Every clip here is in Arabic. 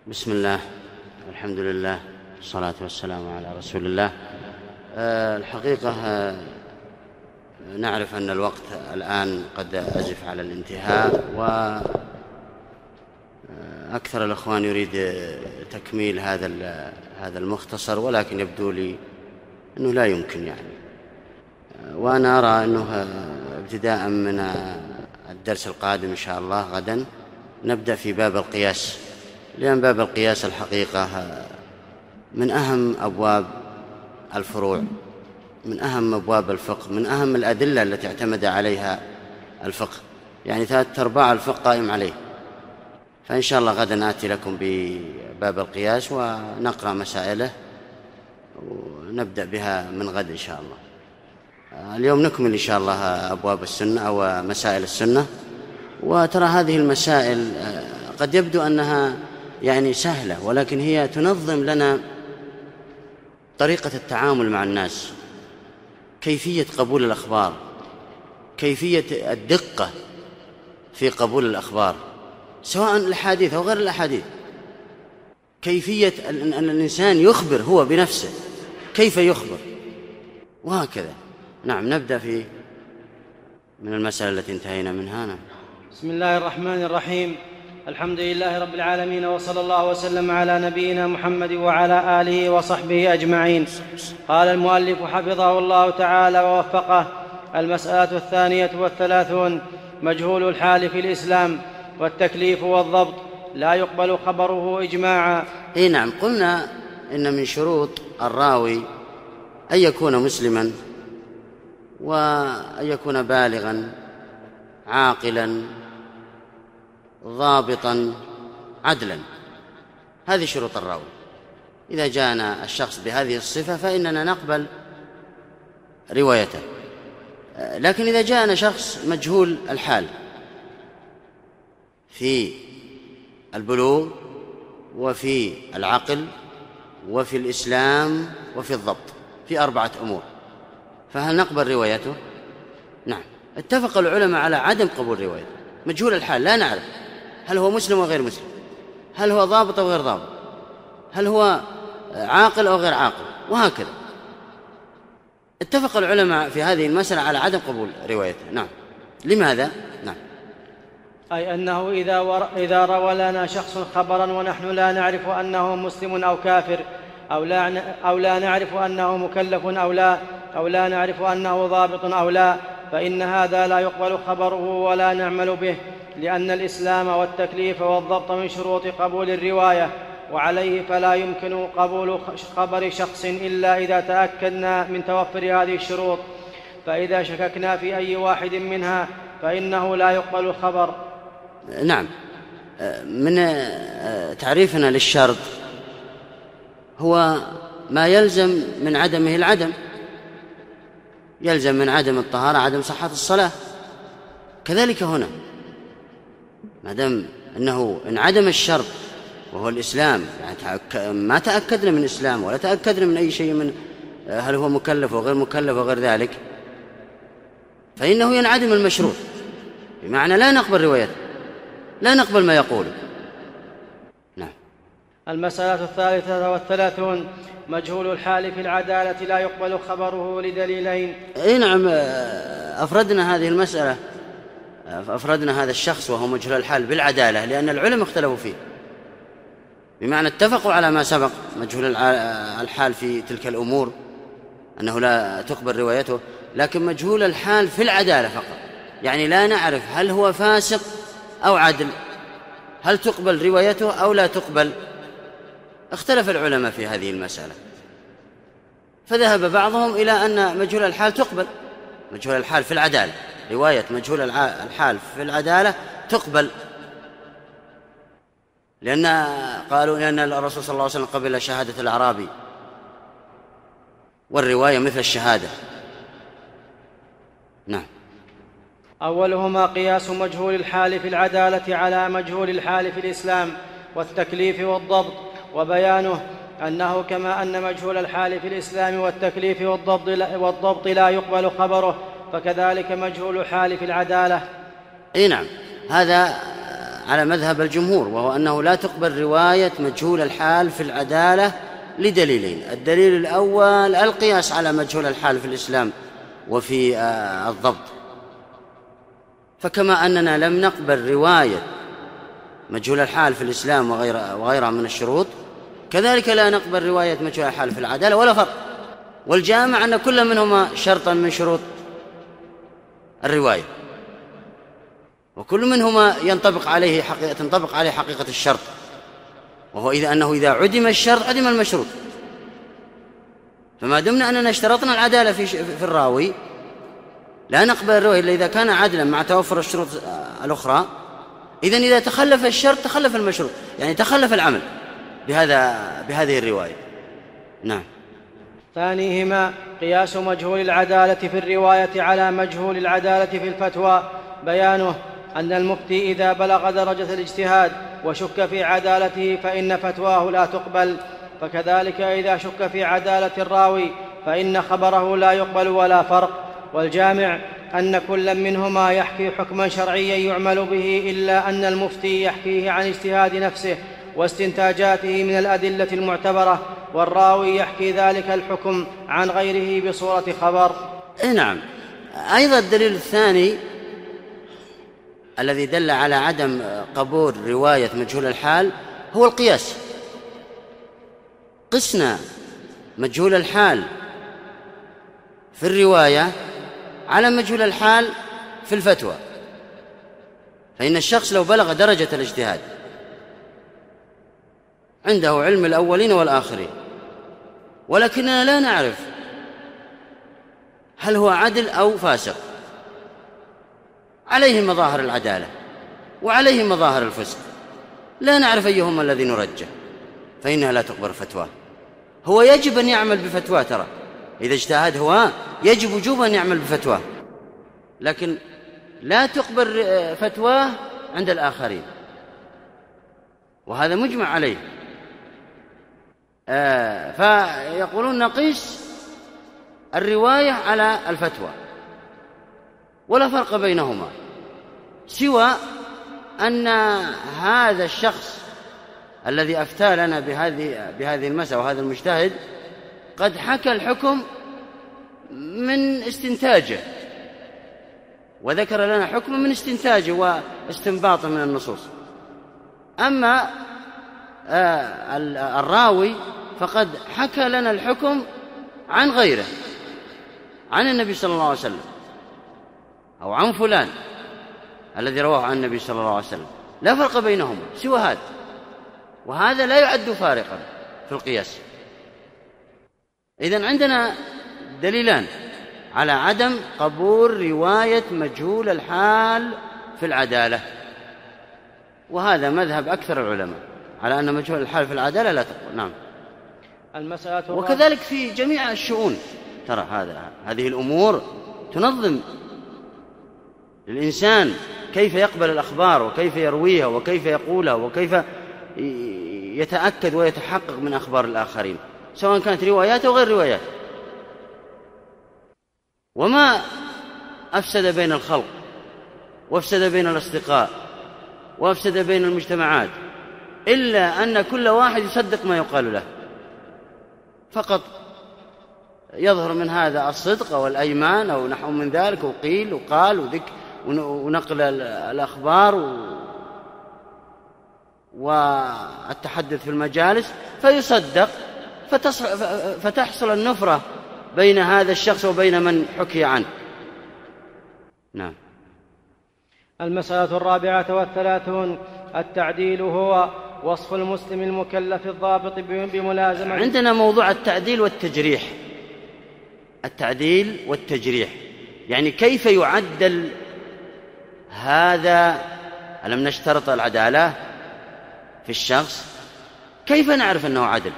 بسم الله والحمد لله والصلاة والسلام على رسول الله. الحقيقة نعرف أن الوقت الآن قد أزف على الانتهاء، وأكثر الأخوان يريد تكميل هذا المختصر، ولكن يبدو لي أنه لا يمكن يعني. وأنا أرى أنه ابتداء من الدرس القادم إن شاء الله غدا نبدأ في باب القياس، لأن باب القياس الحقيقة من أهم أبواب الفروع، من أهم أبواب الفقه، من أهم الأدلة التي اعتمد عليها الفقه، يعني 3/4 الفقه قائم عليه. فإن شاء الله غدا آتي لكم بباب القياس ونقرأ مسائله ونبدأ بها من غد إن شاء الله. اليوم نكمل إن شاء الله أبواب السنة أو مسائل السنة. وترى هذه المسائل قد يبدو أنها يعني سهلة، ولكن هي تنظم لنا طريقة التعامل مع الناس، كيفية قبول الأخبار، كيفية الدقة في قبول الأخبار سواء الأحاديث أو غير الأحاديث، كيفية أن الإنسان يخبر هو بنفسه، كيف يخبر، وهكذا. نعم، نبدأ من المسألة التي انتهينا منها. نعم. بسم الله الرحمن الرحيم. الحمد لله رب العالمين، وصلى الله وسلم على نبينا محمد وعلى آله وصحبه أجمعين. قال المؤلف حفظه الله تعالى ووفقه: المسألة 32: مجهول الحال في الإسلام والتكليف والضبط لا يقبل خبره إجماعا. نعم، قلنا إن من شروط الراوي أن يكون مسلما، وأن يكون بالغا عاقلا ضابطا عدلا. هذه شروط الراوي. إذا جاءنا الشخص بهذه الصفة فإننا نقبل روايته. لكن إذا جاءنا شخص مجهول الحال في البلوغ وفي العقل وفي الإسلام وفي الضبط، في 4 أمور، فهل نقبل روايته؟ نعم. اتفق العلماء على عدم قبول روايته. مجهول الحال لا نعرف هل هو مسلم وغير مسلم، هل هو ضابط أو غير ضابط، هل هو عاقل أو غير عاقل، وهكذا. اتفق العلماء في هذه المسألة على عدم قبول روايته. نعم. لماذا؟ نعم. أي أنه إذا روى لنا شخص خبرا ونحن لا نعرف أنه مسلم أو كافر، أو لا نعرف أنه مكلف أو لا نعرف أنه ضابط أو لا، فإن هذا لا يقبل خبره ولا نعمل به، لأن الإسلام والتكليف والضبط من شروط قبول الرواية، وعليه فلا يمكن قبول خبر شخص إلا إذا تأكدنا من توفر هذه الشروط، فإذا شككنا في أي واحد منها فإنه لا يقبل الخبر. نعم. من تعريفنا للشرط هو ما يلزم من عدمه العدم. يلزم من عدم الطهارة عدم صحة الصلاة. كذلك هنا، ما دام أنه انعدم الشرط وهو الإسلام، يعني ما تأكدنا من الإسلام ولا تأكدنا من أي شيء من هل هو مكلف وغير مكلف وغير ذلك، فإنه ينعدم المشروط، بمعنى لا نقبل روايته، لا نقبل ما يقوله. نعم. المسألة 33: مجهول الحال في العدالة لا يقبل خبره لدليلين. نعم. أفردنا هذه المسألة، أفردنا هذا الشخص وهو مجهول الحال بالعدالة لأن العلماء اختلفوا فيه، بمعنى اتفقوا على ما سبق، مجهول الحال في تلك الأمور أنه لا تقبل روايته، لكن مجهول الحال في العدالة فقط، يعني لا نعرف هل هو فاسق أو عدل، هل تقبل روايته أو لا تقبل. اختلف العلماء في هذه المسألة، فذهب بعضهم إلى أن مجهول الحال تقبل، مجهول الحال في العدالة، رواية مجهول الحال في العدالة تقبل، لأن الرسول صلى الله عليه وسلم قبل شهادة الأعرابي، والرواية مثل الشهادة. نعم. أولهما قياس مجهول الحال في العدالة على مجهول الحال في الإسلام والتكليف والضبط، وبيانه أنه كما أن مجهول الحال في الإسلام والتكليف والضبط لا يقبل خبره، فكذلك مجهول الحال في العدالة. نعم. هذا على مذهب الجمهور، وهو أنه لا تقبل رواية مجهول الحال في العدالة لدليلين. الدليل الأول القياس على مجهول الحال في الإسلام وفي الضبط، فكما أننا لم نقبل رواية مجهول الحال في الإسلام وغيرها من الشروط، كذلك لا نقبل رواية مجهول الحال في العدالة، ولا فرق. والجامع أن كل منهما شرطا من شروط الرواية، وكل منهما تنطبق عليه حقيقة الشرط، وهو أنه إذا عدم الشرط عدم المشروط. فما دمنا أننا اشترطنا العدالة في الراوي، لا نقبل الرواية إلا إذا كان عدلا مع توفر الشروط الأخرى. إذن إذا تخلف الشرط تخلف المشروط، يعني تخلف العمل بهذه الرواية. نعم. ثانيهما قياس مجهول العدالة في الرواية على مجهول العدالة في الفتوى، بيانه أن المفتي إذا بلغ درجة الاجتهاد وشك في عدالته فإن فتواه لا تقبل، فكذلك إذا شك في عدالة الراوي فإن خبره لا يقبل ولا فرق. والجامع أن كل منهما يحكي حكما شرعيا يعمل به، إلا أن المفتي يحكيه عن اجتهاد نفسه واستنتاجاته من الأدلة المعتبرة، والراوي يحكي ذلك الحكم عن غيره بصورة خبر. نعم. أيضا الدليل الثاني الذي دل على عدم قبول رواية مجهول الحال هو القياس. قسنا مجهول الحال في الرواية على مجهول الحال في الفتوى، فإن الشخص لو بلغ درجة الاجتهاد عنده علم الأولين والآخرين، ولكننا لا نعرف هل هو عدل أو فاسق، عليه مظاهر العدالة وعليه مظاهر الفسق، لا نعرف أيهما الذي نرجح، فإنها لا تقبل فتواه. هو يجب أن يعمل بفتواه، ترى إذا اجتهد هو يجب وجوبا أن يعمل بفتواه، لكن لا تقبل فتواه عند الآخرين، وهذا مجمع عليه. فيقولون نقيس الرواية على الفتوى ولا فرق بينهما، سوى أن هذا الشخص الذي أفتى لنا بهذه المسألة وهذا المجتهد قد حكى الحكم من استنتاجه، وذكر لنا حكم من استنتاجه واستنباطه من النصوص. أما الراوي فقد حكى لنا الحكم عن غيره، عن النبي صلى الله عليه وسلم أو عن فلان الذي رواه عن النبي صلى الله عليه وسلم، لا فرق بينهما سوى هذا، وهذا لا يعد فارقا في القياس. إذن عندنا دليلان على عدم قبول رواية مجهول الحال في العدالة، وهذا مذهب أكثر العلماء على أن مجهول الحال في العدالة لا تقبل. نعم. وكذلك في جميع الشؤون، ترى هذه الأمور تنظم الإنسان كيف يقبل الأخبار وكيف يرويها وكيف يقولها وكيف يتأكد ويتحقق من أخبار الآخرين، سواء كانت روايات أو غير روايات. وما أفسد بين الخلق وأفسد بين الأصدقاء وأفسد بين المجتمعات إلا أن كل واحد يصدق ما يقال له، فقط يظهر من هذا الصدق أو الأيمان أو نحو من ذلك، وقيل وقال ونقل الأخبار والتحدث في المجالس فيصدق، فتحصل النفرة بين هذا الشخص وبين من حكي عنه. نعم. المسألة 34 التعديل هو وصف المسلم المكلف الضابط بملازمة. عندنا موضوع التعديل والتجريح. التعديل والتجريح يعني كيف يعدل هذا؟ ألم نشترط العدالة في الشخص؟ كيف نعرف أنه عدل؟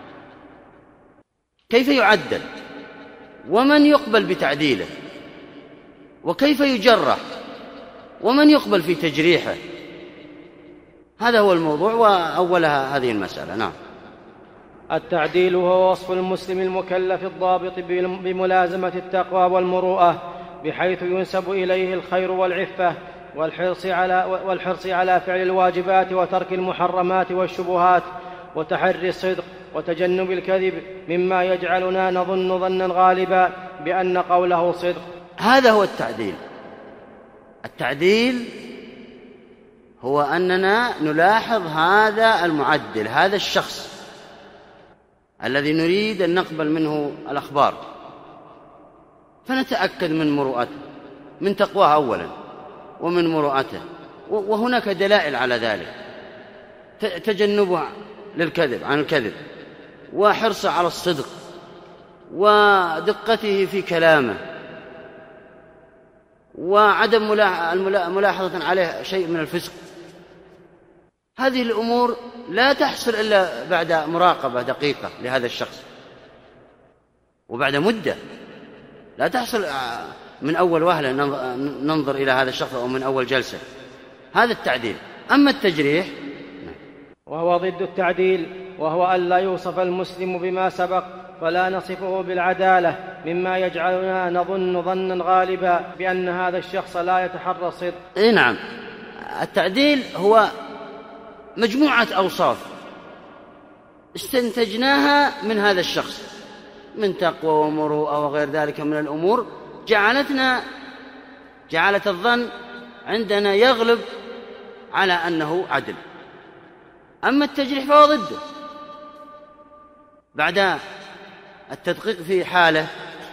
كيف يعدل؟ ومن يقبل بتعديله؟ وكيف يجرح؟ ومن يقبل في تجريحه؟ هذا هو الموضوع وأولها هذه المسألة. نعم. التعديل هو وصف المسلم المكلف الضابط بملازمة التقوى والمروءة بحيث ينسب إليه الخير والعفة، والحرص على فعل الواجبات وترك المحرمات والشبهات، وتحري الصدق وتجنب الكذب مما يجعلنا نظن ظنا غالبا بأن قوله صدق. هذا هو التعديل. التعديل هو أننا نلاحظ هذا المعدل، هذا الشخص الذي نريد أن نقبل منه الأخبار، فنتأكد من مروءته، من تقواه أولا ومن مروءته، وهناك دلائل على ذلك، تجنبه للكذب عن الكذب، وحرصه على الصدق، ودقته في كلامه، وعدم ملاحظة عليه شيء من الفسق. هذه الأمور لا تحصل إلا بعد مراقبة دقيقة لهذا الشخص، وبعد مدة، لا تحصل من أول وهلة ننظر إلى هذا الشخص أو من أول جلسة. هذا التعديل. أما التجريح وهو ضد التعديل، وهو أن لا يوصف المسلم بما سبق فلا نصفه بالعدالة، مما يجعلنا نظن ظنا غالبا بأن هذا الشخص لا يتحرى الصدق. نعم، التعديل هو مجموعة أوصاف استنتجناها من هذا الشخص من تقوى ومروءة وغير ذلك من الأمور، جعلت الظن عندنا يغلب على أنه عدل. أما التجريح فهو ضده. بعد التدقيق في حاله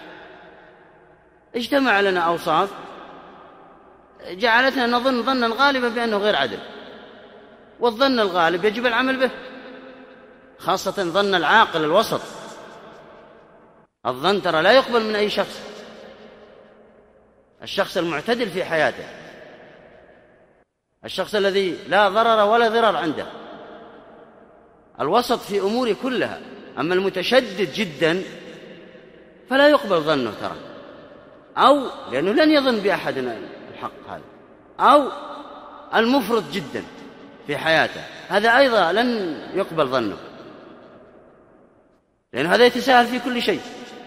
اجتمع لنا أوصاف جعلتنا نظن ظنا غالبا بأنه غير عدل، والظن الغالب يجب العمل به، خاصة ظن العاقل الوسط. الظن ترى لا يقبل من أي شخص، الشخص المعتدل في حياته، الشخص الذي لا ضرر ولا ضرر عنده، الوسط في أموره كلها. أما المتشدد جدا فلا يقبل ظنه ترى، أو لأنه لن يظن بأحد الحق هذا، أو المفرط جدا في حياته، هذا أيضا لن يقبل ظنه، لأن هذا يتساهل في كل شيء.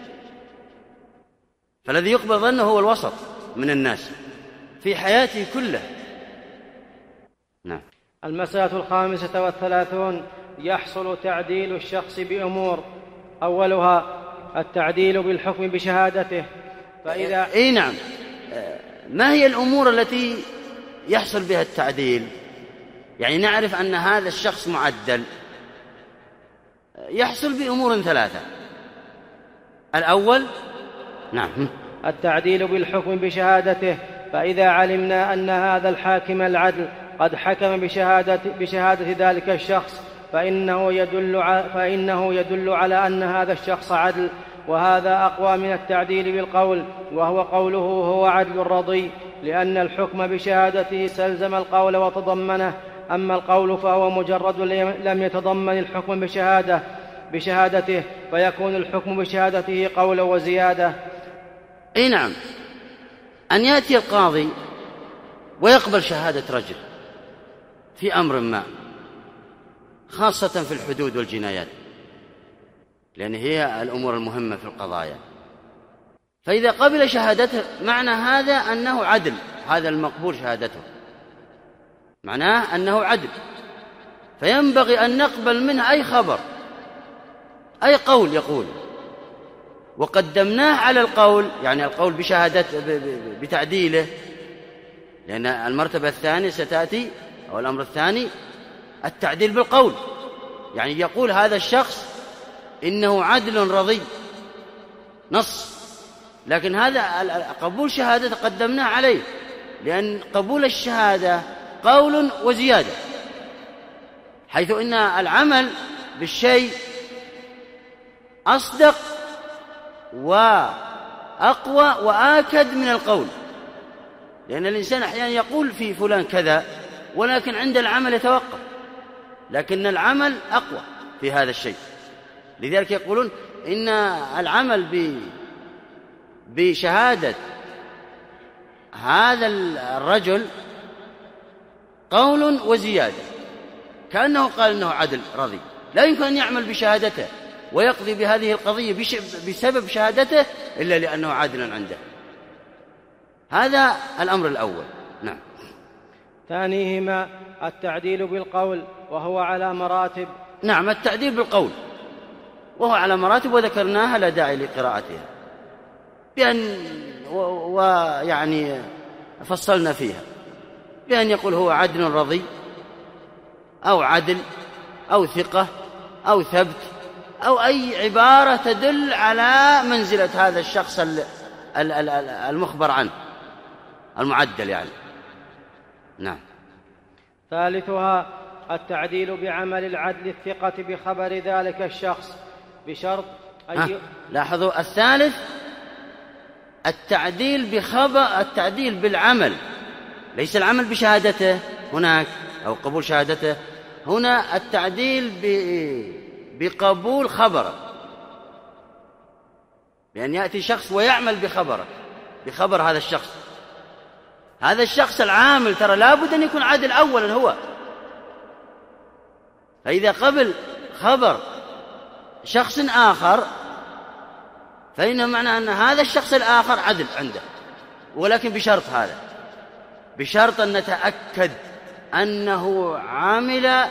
فالذي يقبل ظنه هو الوسط من الناس في حياته كله. نعم. المسألة 35 يحصل تعديل الشخص بأمور. أولها التعديل بالحكم بشهادته. فإذا نعم، ما هي الأمور التي يحصل بها التعديل؟ يعني نعرف أن هذا الشخص معدل، يحصل بأمور 3. الأول نعم التعديل بالحكم بشهادته. فإذا علمنا أن هذا الحاكم العدل قد حكم بشهادة ذلك الشخص فإنه يدل على أن هذا الشخص عدل، وهذا أقوى من التعديل بالقول، وهو قوله هو عدل رضي، لأن الحكم بشهادته استلزم القول وتضمنه، أما القول فهو مجرد لم يتضمن الحكم بشهادته، فيكون الحكم بشهادته قولا وزيادة. نعم، أن يأتي القاضي ويقبل شهادة رجل في أمر ما، خاصة في الحدود والجنايات، لأن هي الأمور المهمة في القضايا. فإذا قبل شهادته معنى هذا أنه عدل، هذا المقبول شهادته معناه أنه عدل، فينبغي أن نقبل منه أي خبر، أي قول يقول، وقدمناه على القول، يعني القول بشهادته بتعديله، لأن المرتبة الثانية ستأتي، أو الأمر الثاني التعديل بالقول، يعني يقول هذا الشخص إنه عدل رضي، نص. لكن هذا قبول شهادة قدمناه عليه، لأن قبول الشهادة قول وزيادة، حيث إن العمل بالشيء أصدق وأقوى وآكد من القول، لأن الإنسان أحيانا يقول في فلان كذا ولكن عند العمل يتوقف، لكن العمل أقوى في هذا الشيء. لذلك يقولون إن العمل بشهادة هذا الرجل قول وزيادة، كأنه قال إنه عدل رضي، لا يمكن أن يعمل بشهادته ويقضي بهذه القضية بسبب شهادته إلا لأنه عادل عنده. هذا الأمر الأول. نعم. ثانيهما التعديل بالقول وهو على مراتب. نعم، التعديل بالقول وهو على مراتب، وذكرناها لا داعي لقراءتها، ويعني فصلنا فيها، بأن يقول هو عدل رضي، أو عدل، أو ثقة، أو ثبت، أو أي عبارة تدل على منزلة هذا الشخص المخبر عنه، المعدل يعني. نعم. ثالثها التعديل بعمل العدل الثقة بخبر ذلك الشخص بشرط لاحظوا الثالث التعديل بالعمل، ليس العمل بشهادته هناك أو قبول شهادته، هنا التعديل بقبول خبره، بأن يأتي شخص ويعمل بخبر هذا الشخص العامل، ترى لابد أن يكون عادل أولا هو، فإذا قبل خبر شخص آخر فإنه معنى أن هذا الشخص الآخر عدل عنده، ولكن بشرط أن نتأكد أنه عمل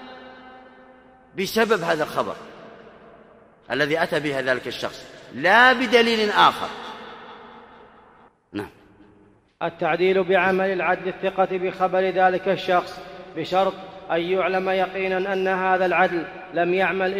بسبب هذا الخبر الذي أتى به ذلك الشخص، لا بدليل آخر. نعم. التعديل بعمل العدل الثقة بخبر ذلك الشخص بشرط أن يعلم يقينا أن هذا العدل لم يعمل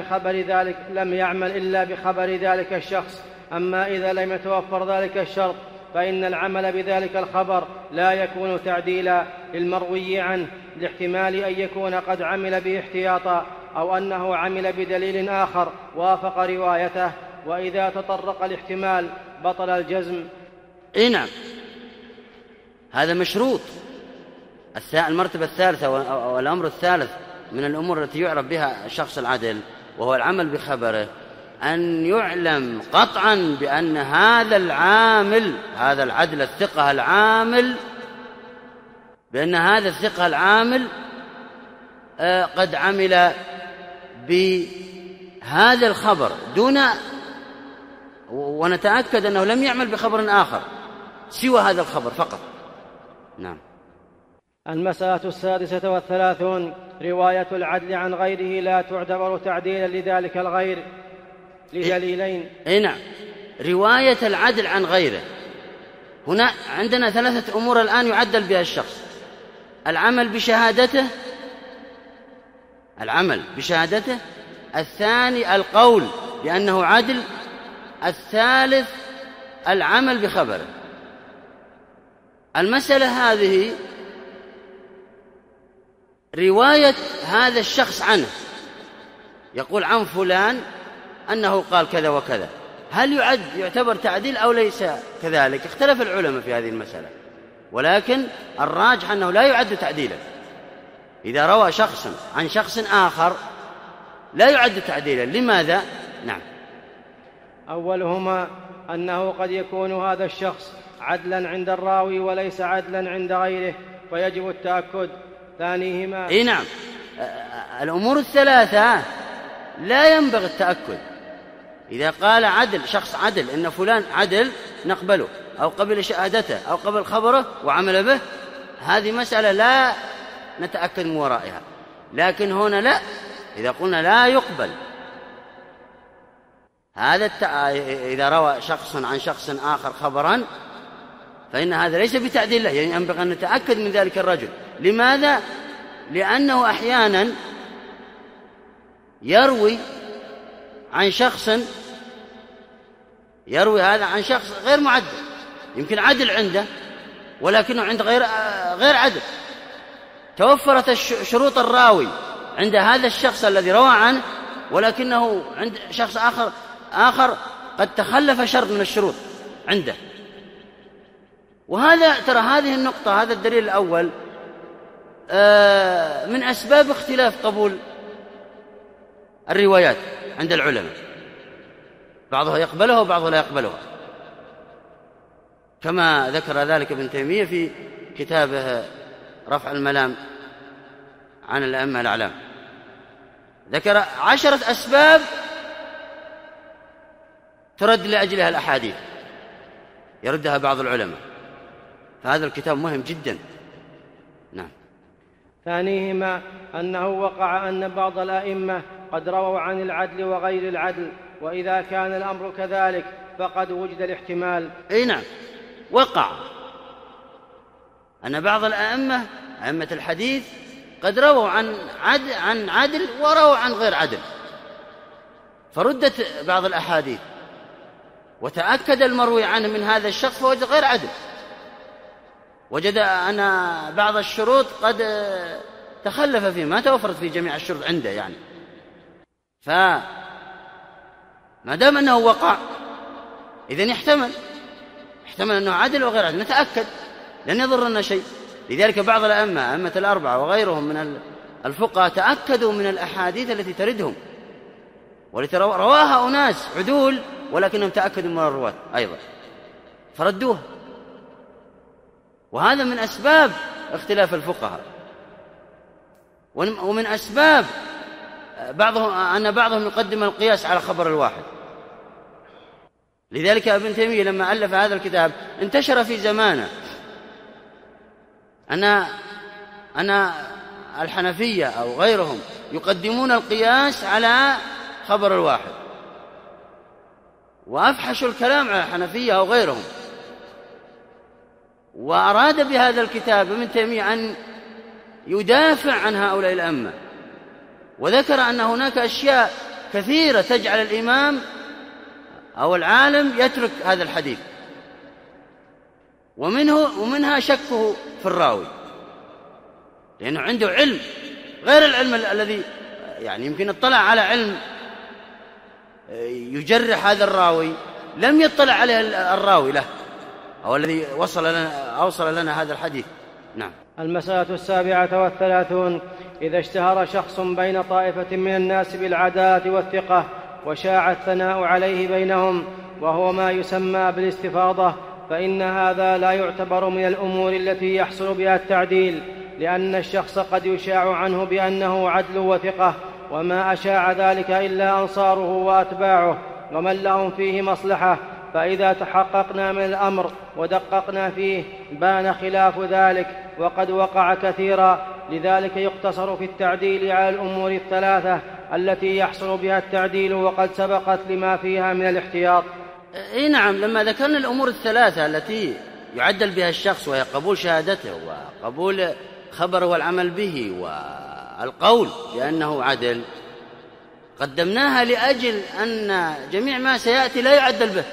إلا بخبر ذلك الشخص. أما إذا لم يتوفر ذلك الشرط فإن العمل بذلك الخبر لا يكون تعديلا للمروي عنه، لاحتمال أن يكون قد عمل به احتياطا، أو أنه عمل بدليل آخر وافق روايته، وإذا تطرق الاحتمال بطل الجزم. نعم، هذا مشروط. المرتبة الثالثة والأمر الثالث من الأمور التي يعرف بها الشخص العدل وهو العمل بخبره، أن يعلم قطعا بأن هذا العدل الثقة العامل، بأن هذا الثقة العامل قد عمل بهذا الخبر ونتأكد أنه لم يعمل بخبر آخر سوى هذا الخبر فقط. نعم. المسألة 36 رواية العدل عن غيره لا تعتبر تعديلا لذلك الغير لدليلين. نعم، رواية العدل عن غيره، هنا عندنا 3 أمور الآن يعدل بها الشخص: العمل بشهادته، الثاني القول بأنه عدل، الثالث العمل بخبره. المسألة هذه رواية هذا الشخص عنه، يقول عن فلان أنه قال كذا وكذا، هل يعتبر تعديل أو ليس كذلك؟ اختلف العلماء في هذه المسألة، ولكن الراجح أنه لا يعد تعديلا. إذا روى شخص عن شخص آخر لا يعد تعديلا. لماذا؟ نعم. أولهما أنه قد يكون هذا الشخص عدلا عند الراوي وليس عدلا عند غيره، فيجب التأكد. ثانيهما نعم، الأمور الثلاثة لا ينبغي التأكد. إذا قال شخص عدل إن فلان عدل نقبله، أو قبل شهادته أو قبل خبره وعمل به، هذه مسألة لا نتأكد من ورائها. لكن هنا لا، إذا قلنا لا يقبل هذا إذا روى شخص عن شخص آخر خبرا فإن هذا ليس بتعديل له، يعني ينبغي أن نتأكد من ذلك الرجل. لماذا؟ لأنه أحيانا يروي هذا عن شخص غير معدل، يمكن عدل عنده ولكنه عند غير عدل. توفرت شروط الراوي عند هذا الشخص الذي روى عنه، ولكنه عند شخص آخر قد تخلف شرط من الشروط عنده. وهذا ترى هذه النقطة، هذا الدليل الأول من أسباب اختلاف قبول الروايات عند العلماء، بعضها يقبلها وبعضها لا يقبلها، كما ذكر ذلك ابن تيمية في كتابه رفع الملام عن الأئمة الأعلام. ذكر 10 أسباب ترد لأجلها الأحاديث، يردها بعض العلماء، فهذا الكتاب مهم جدا. نعم. ثانيهما أنه وقع أن بعض الأئمة قد رووا عن العدل وغير العدل، وإذا كان الأمر كذلك فقد وجد الاحتمال. أي نعم، وقع أن بعض الأئمة أئمة الحديث قد رووا عن عدل ورووا عن غير عدل، فردت بعض الأحاديث وتأكد المروي عنه من هذا الشخص فوجد غير عدل، وجد أن بعض الشروط قد تخلف فيه، ما توفرت في جميع الشروط عنده يعني. فما دام أنه وقع إذن يحتمل أنه عدل وغير عدل، نتأكد، لن يضرنا شيء. لذلك بعض الأئمة أئمة الأربعة وغيرهم من الفقهاء تأكدوا من الأحاديث التي تردهم، والتي رواها أناس عدول ولكنهم تأكدوا من الرواة أيضا فردوها. وهذا من أسباب اختلاف الفقهاء، ومن أسباب أن بعضهم يقدم القياس على خبر الواحد. لذلك ابن تيمية لما ألف هذا الكتاب انتشر في زمانه أن الحنفية أو غيرهم يقدمون القياس على خبر الواحد، وأفحشوا الكلام على الحنفية أو غيرهم. وأراد بهذا الكتاب ابن تيمية أن يدافع عن هؤلاء الأئمة، وذكر أن هناك أشياء كثيرة تجعل الإمام أو العالم يترك هذا الحديث، ومنها شكه في الراوي، لأنه عنده علم غير العلم الذي يعني يمكن اطلع على علم يجرح هذا الراوي لم يطلع عليه الراوي له أو الذي أوصل لنا هذا الحديث. نعم. المسألة 37. إذا اشتهر شخص بين طائفة من الناس بالعدالة والثقة وشاع الثناء عليه بينهم، وهو ما يسمى بالاستفاضة، فإن هذا لا يعتبر من الأمور التي يحصل بها التعديل، لأن الشخص قد يشاع عنه بأنه عدل وثقة، وما أشاع ذلك إلا أنصاره وأتباعه ومن لهم فيه مصلحة، فإذا تحققنا من الأمر ودققنا فيه بان خلاف ذلك، وقد وقع كثيرا. لذلك يقتصر في التعديل على الأمور الثلاثة التي يحصل بها التعديل، وقد سبقت لما فيها من الاحتياط. إيه نعم، لما ذكرنا الأمور الثلاثة التي يعدل بها الشخص، وهي قبول شهادته وقبول خبره والعمل به والقول بأنه عدل، قدمناها لأجل أن جميع ما سيأتي لا يعدل به.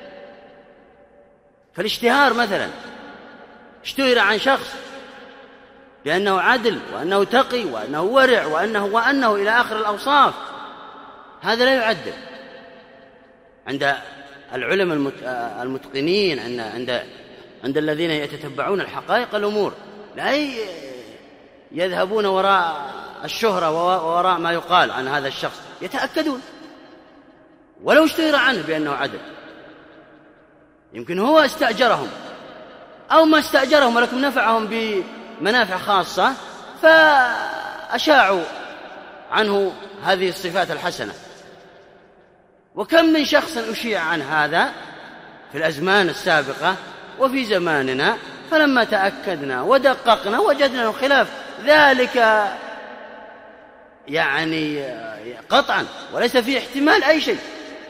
فالاشتهار مثلا اشتهر عن شخص بأنه عدل وأنه تقي وأنه ورع وأنه إلى آخر الأوصاف، هذا لا يعدل عند العلماء المتقنين، عند الذين يتتبعون الحقائق الأمور، لا يذهبون وراء الشهرة ووراء ما يقال عن هذا الشخص، يتأكدون ولو اشتهر عنه بأنه عدل. يمكن هو استأجرهم أو ما استأجرهم ولكن نفعهم بمنافع خاصة فأشاعوا عنه هذه الصفات الحسنة. وكم من شخص أشيع عن هذا في الأزمان السابقة وفي زماننا، فلما تأكدنا ودققنا وجدنا الخلاف ذلك يعني قطعا وليس فيه احتمال أي شيء.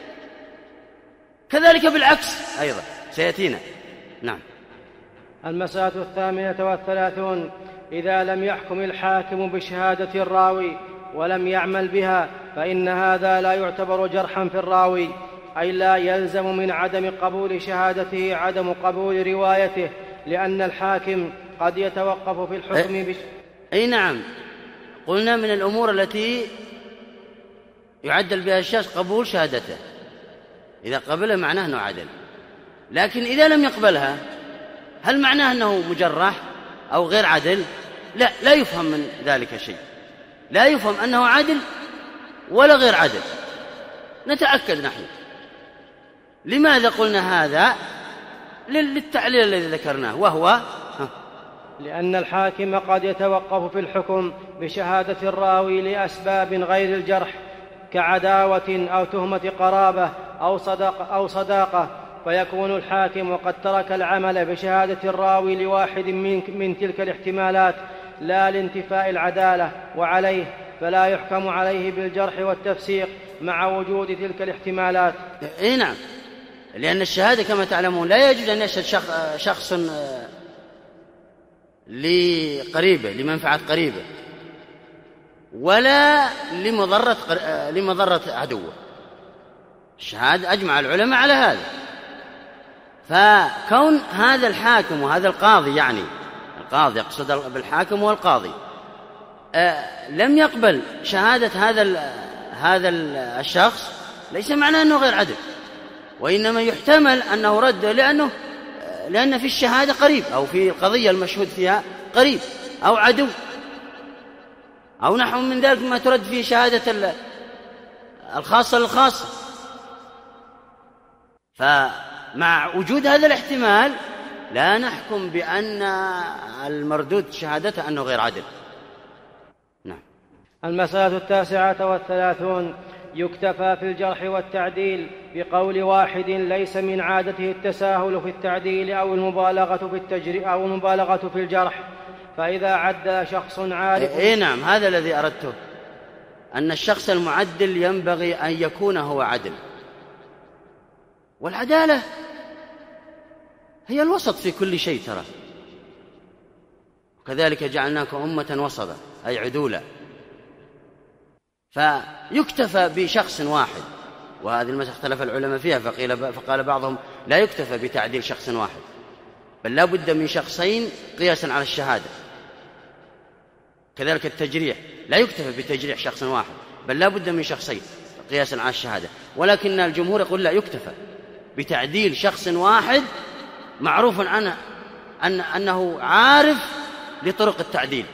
كذلك بالعكس أيضا سيأتينا. نعم. المسألة 38. إذا لم يحكم الحاكم بشهادة الراوي ولم يعمل بها، فإن هذا لا يعتبر جرحا في الراوي، أي لا يلزم من عدم قبول شهادته عدم قبول روايته، لأن الحاكم قد يتوقف في الحكم أي نعم، قلنا من الأمور التي يعدل بها الشخص قبول شهادته، إذا قبلها معناه أنه عدل. لكن إذا لم يقبلها هل معناه أنه مجرح أو غير عدل؟ لا يفهم من ذلك شيء، لا يفهم أنه عدل ولا غير عدل. نتأكد نحن. لماذا قلنا هذا؟ للتعليل الذي ذكرناه، وهو لأن الحاكم قد يتوقف في الحكم بشهادة الراوي لأسباب غير الجرح، كعداوة أو تهمة قرابة أو صداقة، فيكون الحاكم وقد ترك العمل بشهادة الراوي لواحد من تلك الاحتمالات، لا لانتفاء العدالة، وعليه فلا يحكم عليه بالجرح والتفسيق مع وجود تلك الاحتمالات. نعم، لأن الشهادة كما تعلمون لا يجوز أن يشهد شخص لقريبه لمنفعة قريبه ولا لمضرة عدوه. الشهادة أجمع العلماء على هذا. فكون هذا الحاكم وهذا القاضي، يعني القاضي يقصد بالحاكم والقاضي، لم يقبل شهادة هذا الشخص، ليس معناه أنه غير عدل، وإنما يحتمل أنه رد لأن في الشهادة قريب، أو في القضية المشهود فيها قريب أو عدو أو نحو من ذلك ما ترد فيه شهادة الخاصة للخاصة. فمع وجود هذا الاحتمال لا نحكم بأن المردود شهادته أنه غير عدل. نعم. المسألة 39. يكتفى في الجرح والتعديل بقول واحد ليس من عادته التساهل في التعديل أو المبالغة في الجرح، فإذا عدل شخص عارف. نعم، هذا الذي أردته، أن الشخص المعدل ينبغي أن يكون هو عدل، والعدالة هي الوسط في كل شيء ترى، وكذلك جعلناكم أمة وسطا أي عدولا. فيكتفى بشخص واحد، وهذه المسألة اختلف العلماء فيها، فقال بعضهم لا يكتفى بتعديل شخص واحد، بل لا بد من شخصين قياسا على الشهادة. كذلك التجريح لا يكتفى بتجريح شخص واحد، بل لا بد من شخصين قياسا على الشهادة. ولكن الجمهور يقول لا، يكتفى بتعديل شخص واحد معروف عنه أنه عارف لطرق التعديل،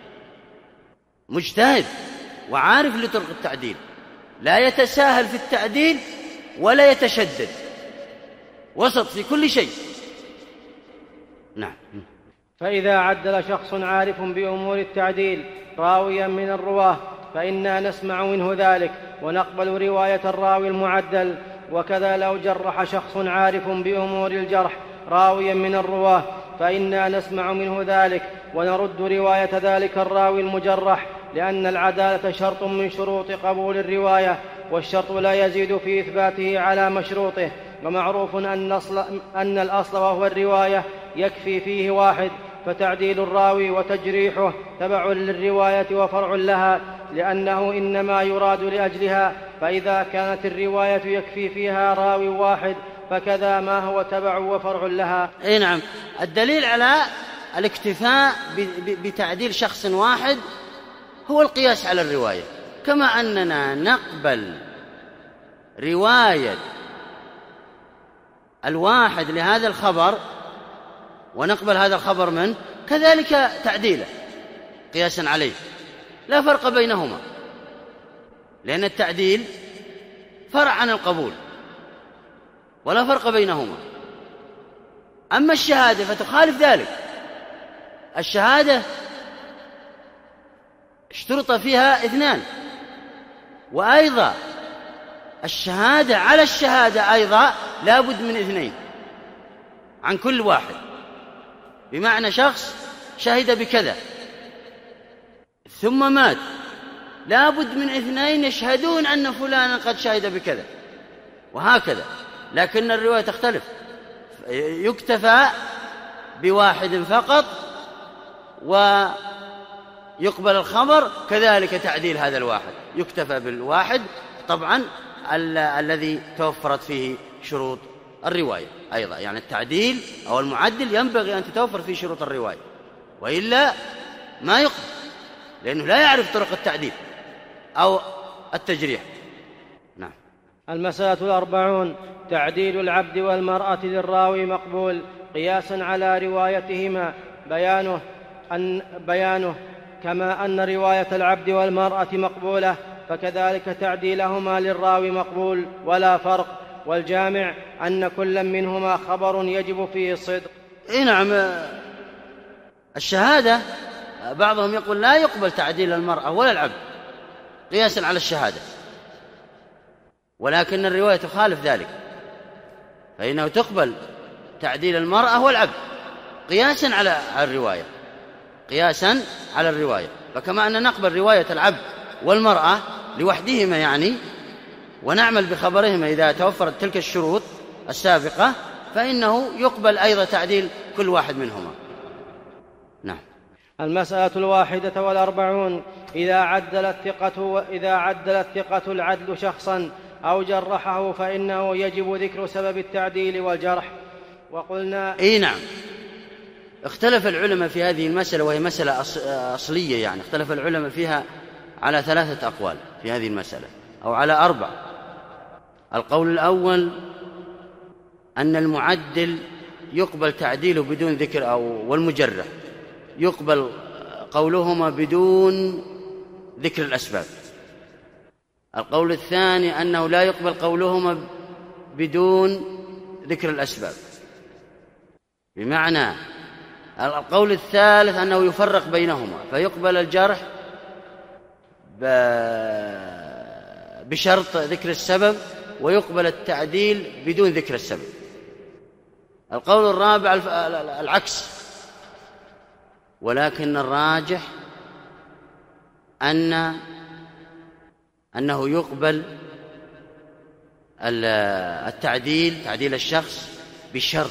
مجتهد وعارف لطرق التعديل، لا يتساهل في التعديل ولا يتشدد، وسط في كل شيء. نعم. فإذا عدل شخص عارف بأمور التعديل راويا من الرواه فإنا نسمع منه ذلك ونقبل رواية الراوي المعدل. وكذا لو جرح شخص عارف بأمور الجرح راويا من الرواه فإنا نسمع منه ذلك ونرد رواية ذلك الراوي المجرح، لأن العدالة شرط من شروط قبول الرواية، والشرط لا يزيد في إثباته على مشروطه. ومعروف أن الأصل وهو الرواية يكفي فيه واحد، فتعديل الراوي وتجريحه تبع للرواية وفرع لها، لأنه إنما يراد لأجلها. فإذا كانت الرواية يكفي فيها راوي واحد فكذا ما هو تبع وفرع لها. نعم. الدليل على الاكتفاء بتعديل شخص واحد هو القياس على الرواية، كما أننا نقبل رواية الواحد لهذا الخبر ونقبل هذا الخبر منه، كذلك تعديله قياسا عليه، لا فرق بينهما، لأن التعديل فرع عن القبول ولا فرق بينهما. أما الشهادة فتخالف ذلك. الشهادة اشترط فيها 2، وأيضا الشهادة على الشهادة أيضا لا بد من 2 عن كل واحد، بمعنى شخص شهد بكذا ثم مات، لا بد من 2 يشهدون أن فلانا قد شهد بكذا، وهكذا. لكن الرواية تختلف، يكتفى بواحد فقط ويقبل الخبر، كذلك تعديل هذا الواحد يكتفى بالواحد طبعا الذي توفرت فيه شروط الرواية أيضا. يعني التعديل أو المعدل ينبغي أن تتوفر فيه شروط الرواية، وإلا ما يقبل، لأنه لا يعرف طرق التعديل أو التجريح. نعم. المسألة 40. تعديل العبد والمرأة للراوي مقبول قياسا على روايتهما، بيانه كما أن رواية العبد والمرأة مقبولة فكذلك تعديلهما للراوي مقبول ولا فرق. والجامع أن كل منهما خبر يجب فيه الصدق. نعم. الشهادة بعضهم يقول لا يقبل تعديل المرأة ولا العبد قياسا على الشهادة، ولكن الرواية تخالف ذلك، فإنه تقبل تعديل المرأة والعبد قياسا على الرواية. قياسا على الرواية. فكما أن نقبل رواية العبد والمرأة لوحدهما يعني، ونعمل بخبرهما إذا توفرت تلك الشروط السابقة، فإنه يقبل أيضا تعديل كل واحد منهما. نعم. المسألة 41. إذا عدل الثقة العدل شخصا أو جرحه فإنه يجب ذكر سبب التعديل والجرح. وقلنا نعم، اختلف العلماء في هذه المسألة، وهي مسألة أصلية يعني، اختلف العلماء فيها على 3 أقوال في هذه المسألة، أو على 4. القول الأول أن المعدل يقبل تعديله بدون ذكر، والمجرح يقبل قولهما بدون ذكر الأسباب. القول الثاني أنه لا يقبل قولهما بدون ذكر الأسباب، بمعنى القول الثالث أنه يفرق بينهما، فيقبل الجرح بشرط ذكر السبب، ويقبل التعديل بدون ذكر السبب. القول الرابع العكس، ولكن الراجح أنه يقبل تعديل الشخص بشرط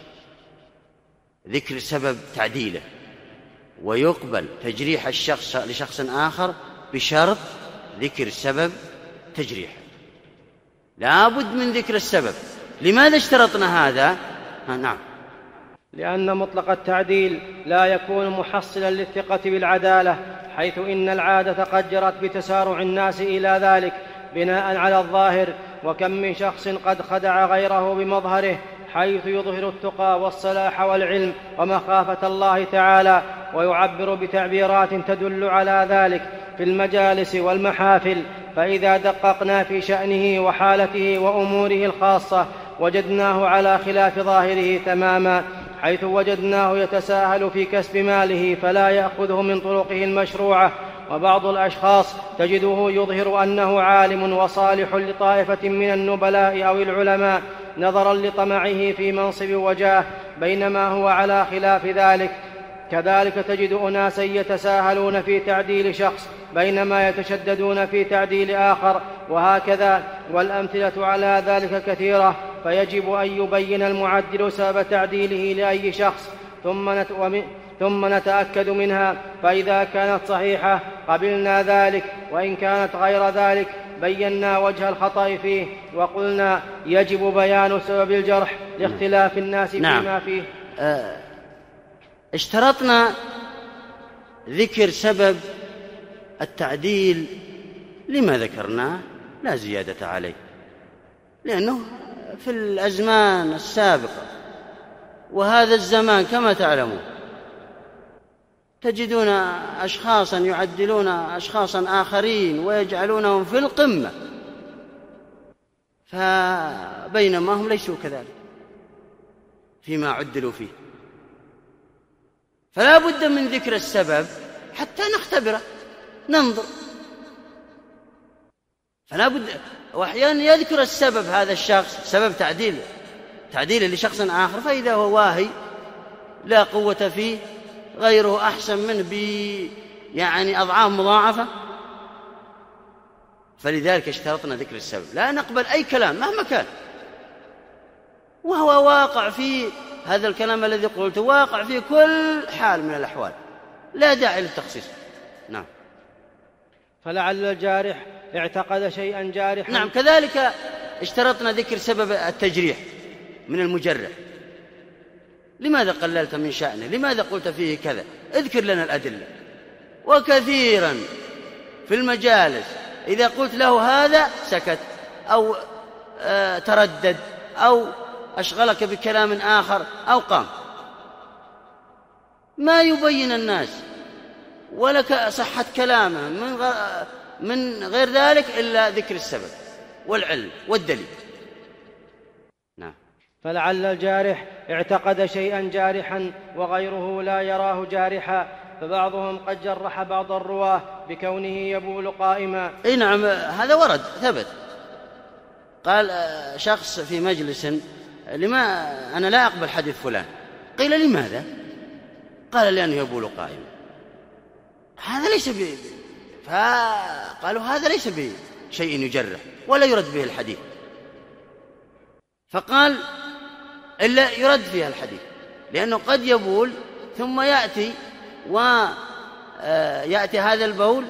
ذكر سبب تعديله، ويقبل تجريح الشخص لشخص آخر بشرط ذكر سبب تجريحه. لا بد من ذكر السبب. لماذا اشترطنا هذا؟ نعم، لأن مطلق التعديل لا يكون محصلا للثقة بالعدالة، حيث إن العادة قد جرت بتسارع الناس إلى ذلك بناء على الظاهر، وكم من شخص قد خدع غيره بمظهره، حيث يظهر التقى والصلاح والعلم ومخافة الله تعالى، ويعبر بتعبيرات تدل على ذلك في المجالس والمحافل. فإذا دققنا في شأنه وحالته وأموره الخاصة وجدناه على خلاف ظاهره تماما، حيث وجدناه يتساهل في كسب ماله فلا يأخذه من طرقه المشروعة. وبعض الأشخاص تجده يظهر أنه عالم وصالح لطائفة من النبلاء أو العلماء نظرا لطمعه في منصب وجاه، بينما هو على خلاف ذلك. كذلك تجد أناسا يتساهلون في تعديل شخص بينما يتشددون في تعديل آخر، وهكذا، والأمثلة على ذلك كثيرة. فيجب أن يبين المعدل سبب تعديله لأي شخص ثم نتأكد منها، فإذا كانت صحيحة قبلنا ذلك، وإن كانت غير ذلك بينا وجه الخطأ فيه، وقلنا يجب بيان سبب الجرح لاختلاف الناس فيما فيه. اشترطنا ذكر سبب التعديل. لما ذكرناه؟ لا زيادة عليه، لأنه في الأزمان السابقة وهذا الزمان كما تعلمون تجدون أشخاصا يعدلون أشخاصا آخرين ويجعلونهم في القمة، فبينما هم ليسوا كذلك فيما عدلوا فيه. فلا بد من ذكر السبب حتى نختبره ننظر. فلا بد، وأحيانا يذكر السبب هذا الشخص سبب تعديله لشخص آخر، فإذا هو واهي لا قوة فيه، غيره أحسن منه يعني أضعاف مضاعفة. فلذلك اشترطنا ذكر السبب. لا نقبل أي كلام مهما كان، وهو واقع في هذا الكلام الذي قلته، واقع في كل حال من الأحوال، لا داعي للتخصيص. نعم. فلعل الجارح اعتقد شيئا جارحا. نعم، كذلك اشترطنا ذكر سبب التجريح من المجرح. لماذا قللت من شأنه؟ لماذا قلت فيه كذا؟ اذكر لنا الأدلة. وكثيرا في المجالس إذا قلت له هذا سكت، أو تردد، أو أشغلك بكلام آخر، أو قام، ما يبين الناس ولك صحة كلامه من غير ذلك إلا ذكر السبب والعلم والدليل. نعم. فلعل الجارح اعتقد شيئا جارحا وغيره لا يراه جارحا، فبعضهم قد جرح بعض الرواه بكونه يبول قائما. نعم، هذا ورد ثبت. قال شخص في مجلس: لما أنا لا أقبل حديث فلان. قيل: لماذا؟ قال: لأنه يبول قائما. هذا ليس فقالوا هذا ليس بشيء يجرح ولا يرد به الحديث. فقال إلا يرد فيها الحديث، لأنه قد يبول ثم يأتي هذا البول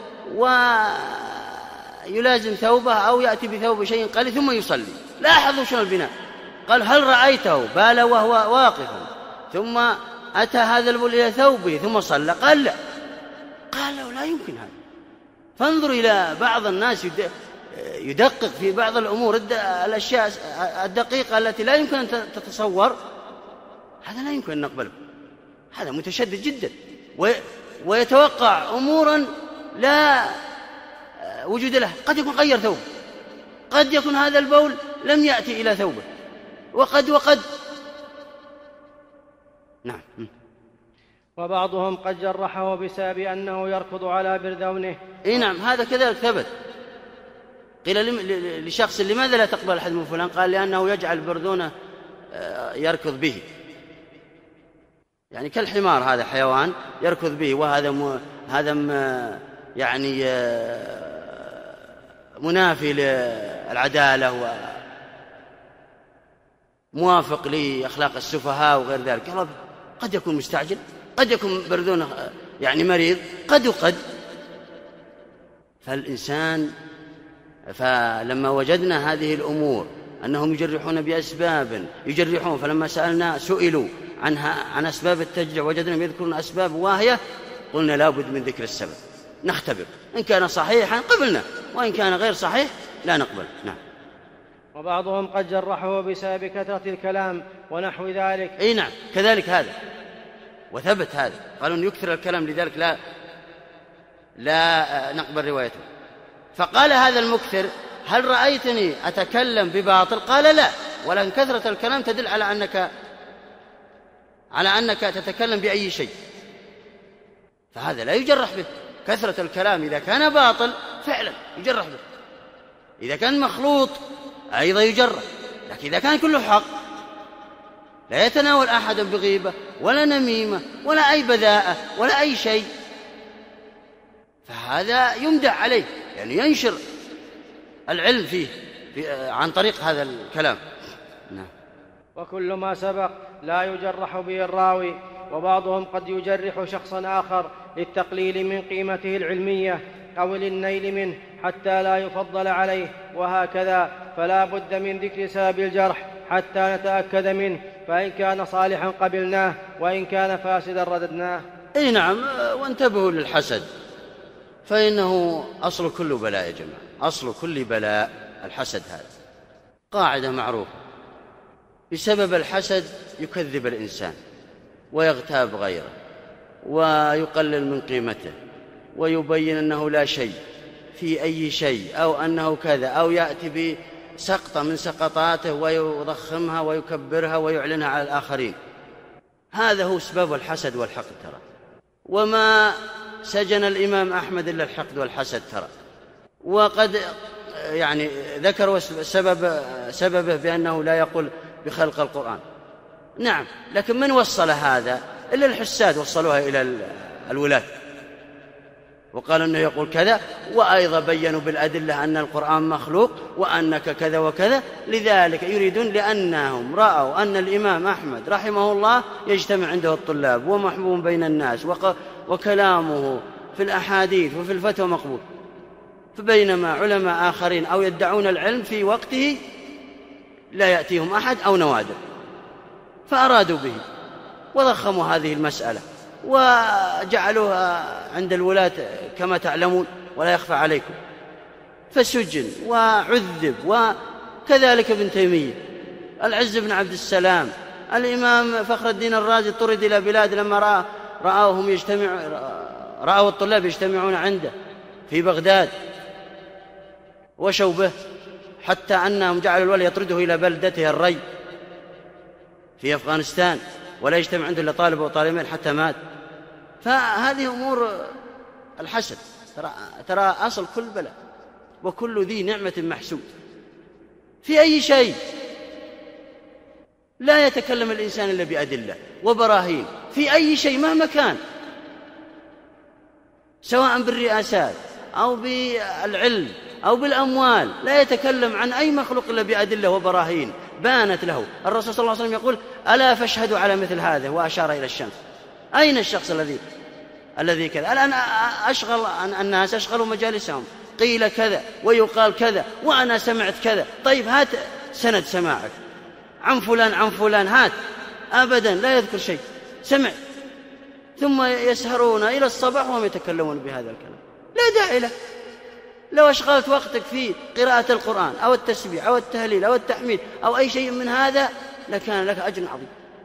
ويلازم ثوبه أو يأتي بثوب شيء قليل ثم يصلي. لاحظوا شنو البناء. قال هل رأيته بال وهو واقف ثم أتى هذا البول إلى ثوبه ثم صلى؟ قال لا. قال لا يمكن هذا. فانظروا إلى بعض الناس يدقق في بعض الأمور، الأشياء الدقيقة التي لا يمكن أن تتصور. هذا لا يمكن أن نقبله، هذا متشدد جدا ويتوقع أمورا لا وجود له. قد يكون غير ثوبه، قد يكون هذا البول لم يأتي إلى ثوبه، وقد نعم. وبعضهم قد جرحه بسبب أنه يركض على برذونه. نعم، هذا كذلك ثبت. قيل لشخص لماذا لا تقبل أحد من فلان؟ قال لأنه يجعل برذونه يركض به، يعني كالحمار، هذا حيوان يركض به، وهذا يعني منافي للعدالة وموافق لأخلاق السفهاء وغير ذلك. قد يكون مستعجل، قد يكون برذونه يعني مريض، قد فالإنسان. فلما وجدنا هذه الأمور أنهم يجرحون بأسباب يجرحون، فلما سئلوا عن أسباب التجريح وجدناهم يذكرون أسباب واهية، قلنا لا بد من ذكر السبب، نختبر، إن كان صحيحا قبلنا، وإن كان غير صحيح لا نقبل. نعم. وبعضهم قد جرحه بسبب كثرة الكلام ونحو ذلك. نعم، كذلك هذا، وثبت هذا، قالوا أن يكثر الكلام، لذلك لا نقبل روايته. فقال هذا المكثر هل رأيتني أتكلم بباطل؟ قال لا، ولكن كثرة الكلام تدل على أنك تتكلم بأي شيء، فهذا لا يجرح به. كثرة الكلام إذا كان باطل فعلا يجرح به، إذا كان مخلوط أيضا يجرح، لكن إذا كان كله حق لا يتناول أحد بغيبة ولا نميمة ولا أي بذاءة ولا أي شيء، فهذا يمدح عليه، يعني ينشر العلم فيه عن طريق هذا الكلام. نعم. وكل ما سبق لا يجرح به الراوي. وبعضهم قد يجرح شخصا آخر للتقليل من قيمته العلمية أو للنيل منه حتى لا يفضل عليه، وهكذا، فلا بد من ذكر سبب الجرح حتى نتأكد منه، فإن كان صالحا قبلناه، وإن كان فاسدا رددناه. نعم. وانتبهوا للحسد، فإنه أصل كل بلاء يا جماعة، أصل كل بلاء الحسد. هذا قاعدة معروفة. بسبب الحسد يكذب الإنسان ويغتاب غيره ويقلل من قيمته ويبين أنه لا شيء في أي شيء، أو أنه كذا، أو يأتي بسقطة من سقطاته ويضخمها ويكبرها ويعلنها على الآخرين. هذا هو سبب الحسد والحقد ترى. وما سجن الإمام أحمد إلا الحقد والحسد ترى. وقد يعني ذكروا سببه بأنه لا يقول بخلق القرآن. نعم، لكن من وصل هذا إلا الحساد، وصلوها إلى الولاة وقالوا أنه يقول كذا، وأيضا بيّنوا بالأدلة أن القرآن مخلوق وأنك كذا وكذا. لذلك يريدون، لأنهم رأوا أن الإمام أحمد رحمه الله يجتمع عنده الطلاب ومحبوب بين الناس وكلامه في الأحاديث وفي الفتوى مقبول، فبينما علماء آخرين أو يدعون العلم في وقته لا يأتيهم أحد أو نوادر، فأرادوا به وضخموا هذه المسألة وجعلوها عند الولاة كما تعلمون ولا يخفى عليكم، فسجن وعذب. وكذلك ابن تيمية، العز بن عبد السلام، الإمام فخر الدين الرازي طرد إلى بلاد لما رأوا الطلاب يجتمعون عنده في بغداد وشوا به، حتى أنهم جعلوا الولي يطرده إلى بلدته الري في أفغانستان ولا يجتمع عنده إلا طالب وطالبين حتى مات. فهذه أمور الحسد ترى أصل كل بلاء، وكل ذي نعمة محسود. في أي شيء لا يتكلم الإنسان إلا بأدلة وبراهين، في أي شيء مهما كان. سواء بالرئاسات أو بالعلم أو بالأموال، لا يتكلم عن أي مخلوق إلا بأدلة وبراهين بانت له. الرسول صلى الله عليه وسلم يقول: ألا فاشهدوا على مثل هذا، وأشار إلى الشمس. أين الشخص الذي كذا؟ الآن أشغل الناس، أشغلوا مجالسهم، قيل كذا ويقال كذا وأنا سمعت كذا. طيب هات سند سماعك عن فلان، هات. أبدا لا يذكر شيء، سمع. ثم يسهرون إلى الصباح وهم يتكلمون بهذا الكلام، لا داعي له. لو أشغلت وقتك في قراءة القرآن أو التسبيح أو التهليل أو التحميد أو أي شيء من هذا لكان لك أجر عظيم،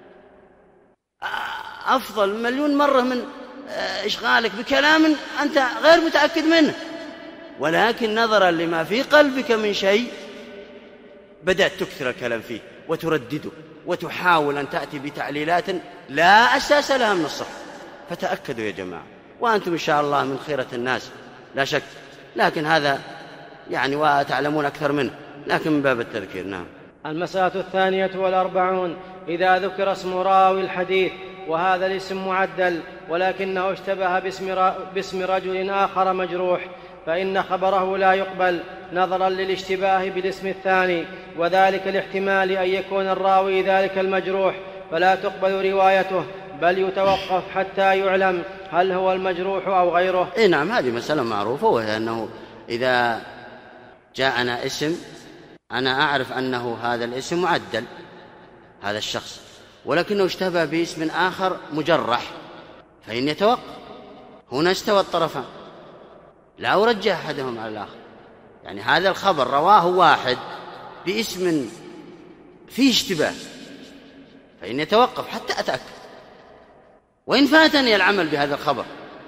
أفضل مليون مرة من إشغالك بكلام أنت غير متأكد منه. ولكن نظرا لما في قلبك من شيء بدأت تكثر الكلام فيه وتردده وتحاول أن تأتي بتعليلات لا أساس لها من الصحة. فتأكدوا يا جماعة، وأنتم إن شاء الله من خيرة الناس لا شك، لكن هذا يعني وتعلمون أكثر منه، لكن من باب التذكير. نعم. المسألة 42: إذا ذكر اسم راوي الحديث وهذا الاسم معدل ولكنه اشتبه باسم رجل آخر مجروح، فإن خبره لا يقبل نظرا للاشتباه بالاسم الثاني، وذلك لاحتمال أن يكون الراوي ذلك المجروح، فلا تقبل روايته، بل يتوقف حتى يعلم هل هو المجروح أو غيره. نعم، هذه مسألة معروفة، وهي أنه إذا جاءنا اسم أنا أعرف أنه هذا الاسم معدل، هذا الشخص، ولكنه اشتبه باسم آخر مجرح، فإن يتوقف. هنا استوى الطرفان، لا أرجح أحدهم على الآخر. يعني هذا الخبر رواه واحد باسم فيه اشتباه، فإن يتوقف حتى أتأكد. وإن فاتني العمل بهذا الخبر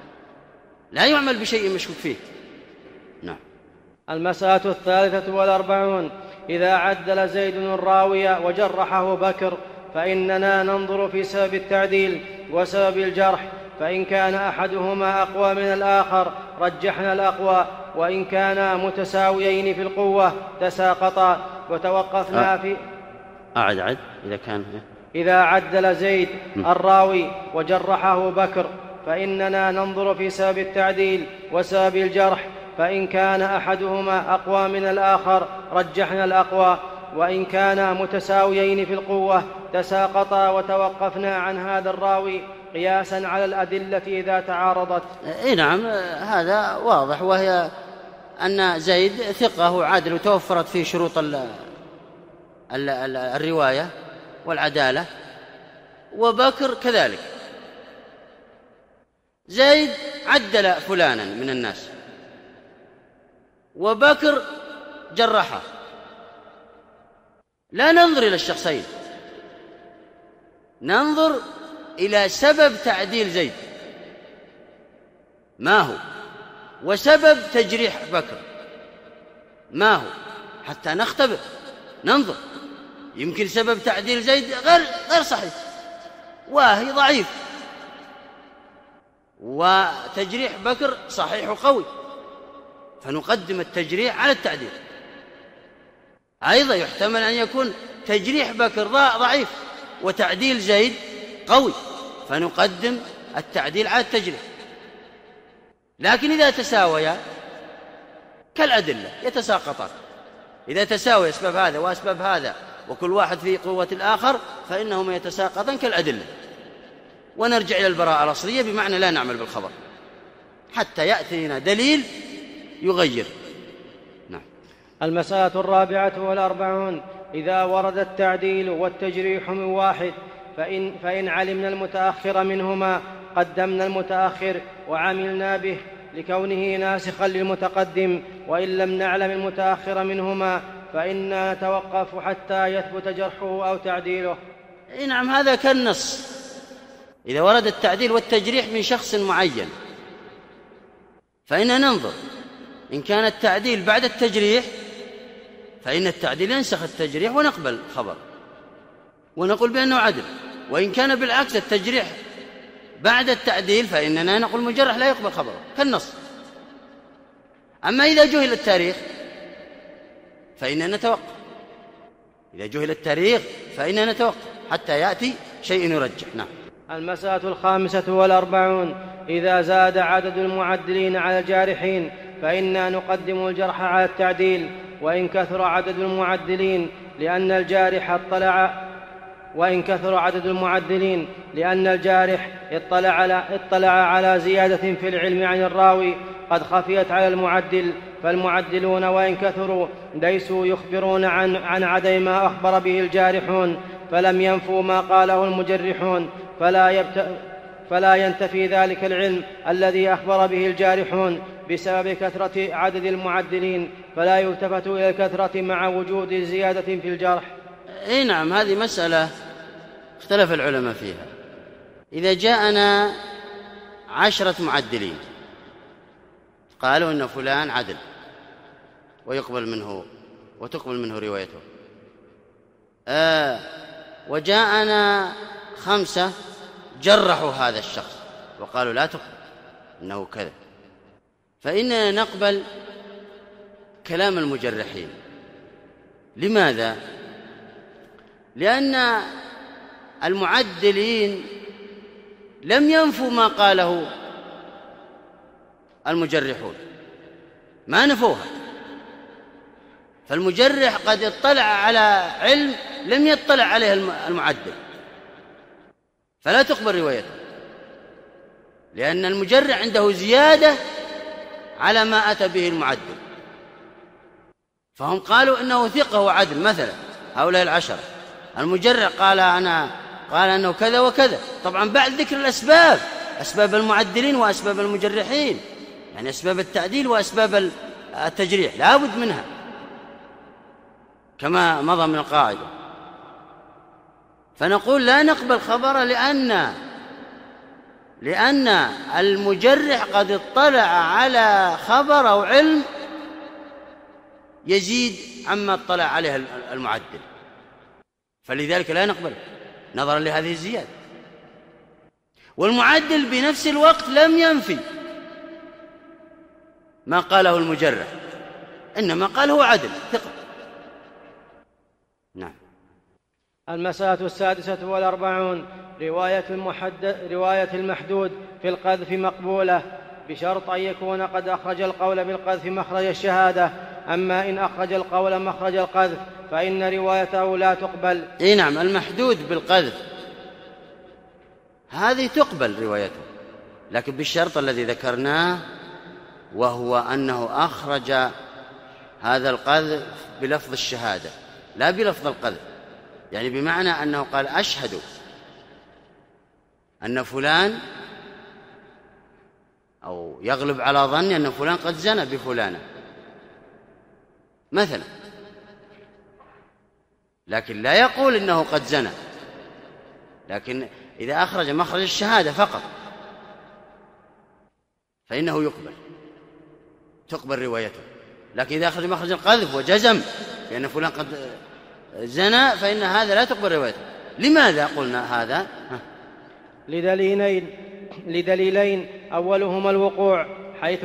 لا يعمل بشيء مشكوك فيه. نعم. المسألة 43: إذا عدل زيد الراوي وجرحه بكر، فإننا ننظر في سبب التعديل وسبب الجرح، فإن كان أحدهما أقوى من الآخر رجحنا الأقوى، وإن كانا متساويين في القوة تساقطا، وتوقفنا في أعد إذا كان إذا عدل زيد الراوي وجرحه بكر، فإننا ننظر في سبب التعديل وسبب الجرح، فإن كان أحدهما أقوى من الآخر رجحنا الأقوى، وإن كانا متساويين في القوة تساقطا، وتوقفنا عن هذا الراوي قياسا على الأدلة إذا تعارضت. نعم، هذا واضح، وهي أن زيد ثقة عادل وتوفرت فيه شروط الرواية والعدالة، وبكر كذلك. زيد عدل فلانا من الناس وبكر جرحه. لا ننظر إلى الشخصين، ننظر إلى سبب تعديل زيد ما هو، وسبب تجريح بكر ما هو، حتى نختبر ننظر. يمكن سبب تعديل زيد غير صحيح، واهي ضعيف، وتجريح بكر صحيح وقوي، فنقدم التجريح على التعديل. أيضا يحتمل أن يكون تجريح بكر ضعيف وتعديل زيد قوي، فنقدم التعديل على التجريح. لكن إذا تساويا كالأدلة يتساقطان. إذا تساوي أسباب هذا وأسباب هذا وكل واحد في قوة الآخر فإنهما يتساقطان كالأدلة، ونرجع إلى البراءة الأصلية، بمعنى لا نعمل بالخبر حتى يأتينا دليل يغير. نعم. المسألة 44: إذا ورد التعديل والتجريح من واحد، فإن علمنا المتأخر منهما قدمنا المتأخر وعملنا به لكونه ناسخا للمتقدم، وإن لم نعلم المتأخر منهما فإنا نتوقف حتى يثبت جرحه أو تعديله. نعم، هذا كالنص. إذا ورد التعديل والتجريح من شخص معين فإننا ننظر، إن كان التعديل بعد التجريح فإن التعديل ينسخ التجريح ونقبل خبر ونقول بأنه عدل، وإن كان بالعكس التجريح بعد التعديل فإننا نقول مجرح لا يقبل خبره، كالنص. أما إذا جهل التاريخ فإننا نتوقف، إذا جهل التاريخ فإننا نتوقف حتى يأتي شيء يرجح. نعم. المسألة 45. إذا زاد عدد المعدلين على الجارحين فإنا نقدم الجرح على التعديل وإن كثر عدد المعدلين لأن الجارح اطلع على زيادة في العلم عن الراوي قد خفيت على المعدل، فالمعدلون وإن كثروا ليسوا يخبرون عن عدم ما أخبر به الجارحون، فلم ينفوا ما قاله المجرحون، فلا ينتفي ذلك العلم الذي أخبر به الجارحون بسبب كثرة عدد المعدلين، فلا يلتفت إلى الكثرة مع وجود زيادة في الجرح. نعم، هذه مسألة اختلف العلماء فيها. إذا جاءنا 10 معدلين قالوا إن فلان عدل وتقبل منه روايته، وجاءنا 5 جرحوا هذا الشخص وقالوا لا تقبل إنه كذا، فإننا نقبل كلام المجرحين. لماذا؟ لأن المعدلين لم ينفوا ما قاله المجرحون، ما نفوها، فالمجرح قد اطلع على علم لم يطلع عليه المعدل، فلا تقبل روايته، لأن المجرح عنده زيادة على ما أتى به المعدل. فهم قالوا إنه ثقة وعدل، مثلا هؤلاء 10، المجرح قال أنه كذا وكذا، طبعا بعد ذكر الأسباب، أسباب المعدلين وأسباب المجرحين، يعني أسباب التعديل وأسباب التجريح لا بد منها كما مضى من القاعدة. فنقول لا نقبل خبره لأن المجرح قد اطلع على خبر أو علم يزيد عما اطلع عليه المعدل، فلذلك لا نقبل نظرا لهذه الزيادة. والمعدل بنفس الوقت لم ينفي ما قاله المجرح، إنما قال هو عدل ثقة. نعم. المسألة 46. رواية المحدود في القذف مقبولة بشرط أن يكون قد أخرج القول بالقذف مخرج الشهادة، أما إن أخرج القول مخرج القذف فإن روايته لا تقبل. نعم، المحدود بالقذف هذه تقبل روايته، لكن بالشرط الذي ذكرناه، وهو أنه أخرج هذا القذف بلفظ الشهادة لا بلفظ القذف، يعني بمعنى أنه قال أشهد أن فلان، أو يغلب على ظني أن فلان قد زنى بفلانة مثلا، لكن لا يقول إنه قد زنى، لكن إذا أخرج مخرج الشهادة فقط فإنه تقبل روايته. لكن إذا أخرج مخرج القذف وجزم بأن فلان قد زنى فإن هذا لا تقبل روايته. لماذا قلنا هذا؟ لدليلين، أولهما الوقوع، حيث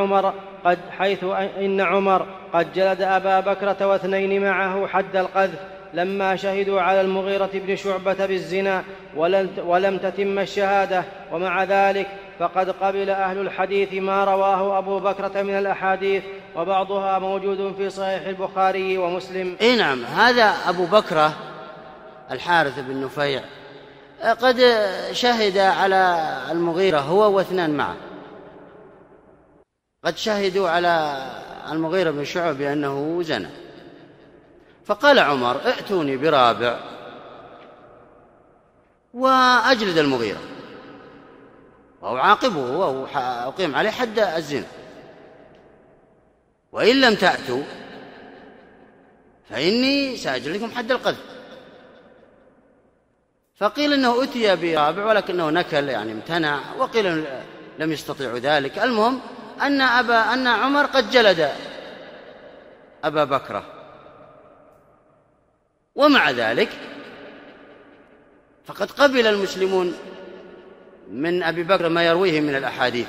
إن عمر قد جلد أبا بكرة و2 معه حد القذف لما شهدوا على المغيرة بن شعبة بالزنا ولم تتم الشهادة، ومع ذلك فقد قبل أهل الحديث ما رواه أبو بكرة من الأحاديث، وبعضها موجود في صحيح البخاري ومسلم. نعم، هذا أبو بكرة الحارث بن نفيع قد شهد على المغيرة هو و2 معه، قد شهدوا على المغيرة بن شعبة بأنه زنى، فقال عمر ائتوني برابع وأجلد المغيرة وأعاقبه وأقيم عليه حد الزنا، وإن لم تأتوا فإني سأجلد لكم حد القذف. فقيل إنه أتي برابع ولكنه نكل، يعني امتنع، وقيل لم يستطيع ذلك. المهم أن عمر قد جلد أبا بكرة، ومع ذلك فقد قبل المسلمون من أبي بكر ما يرويه من الأحاديث،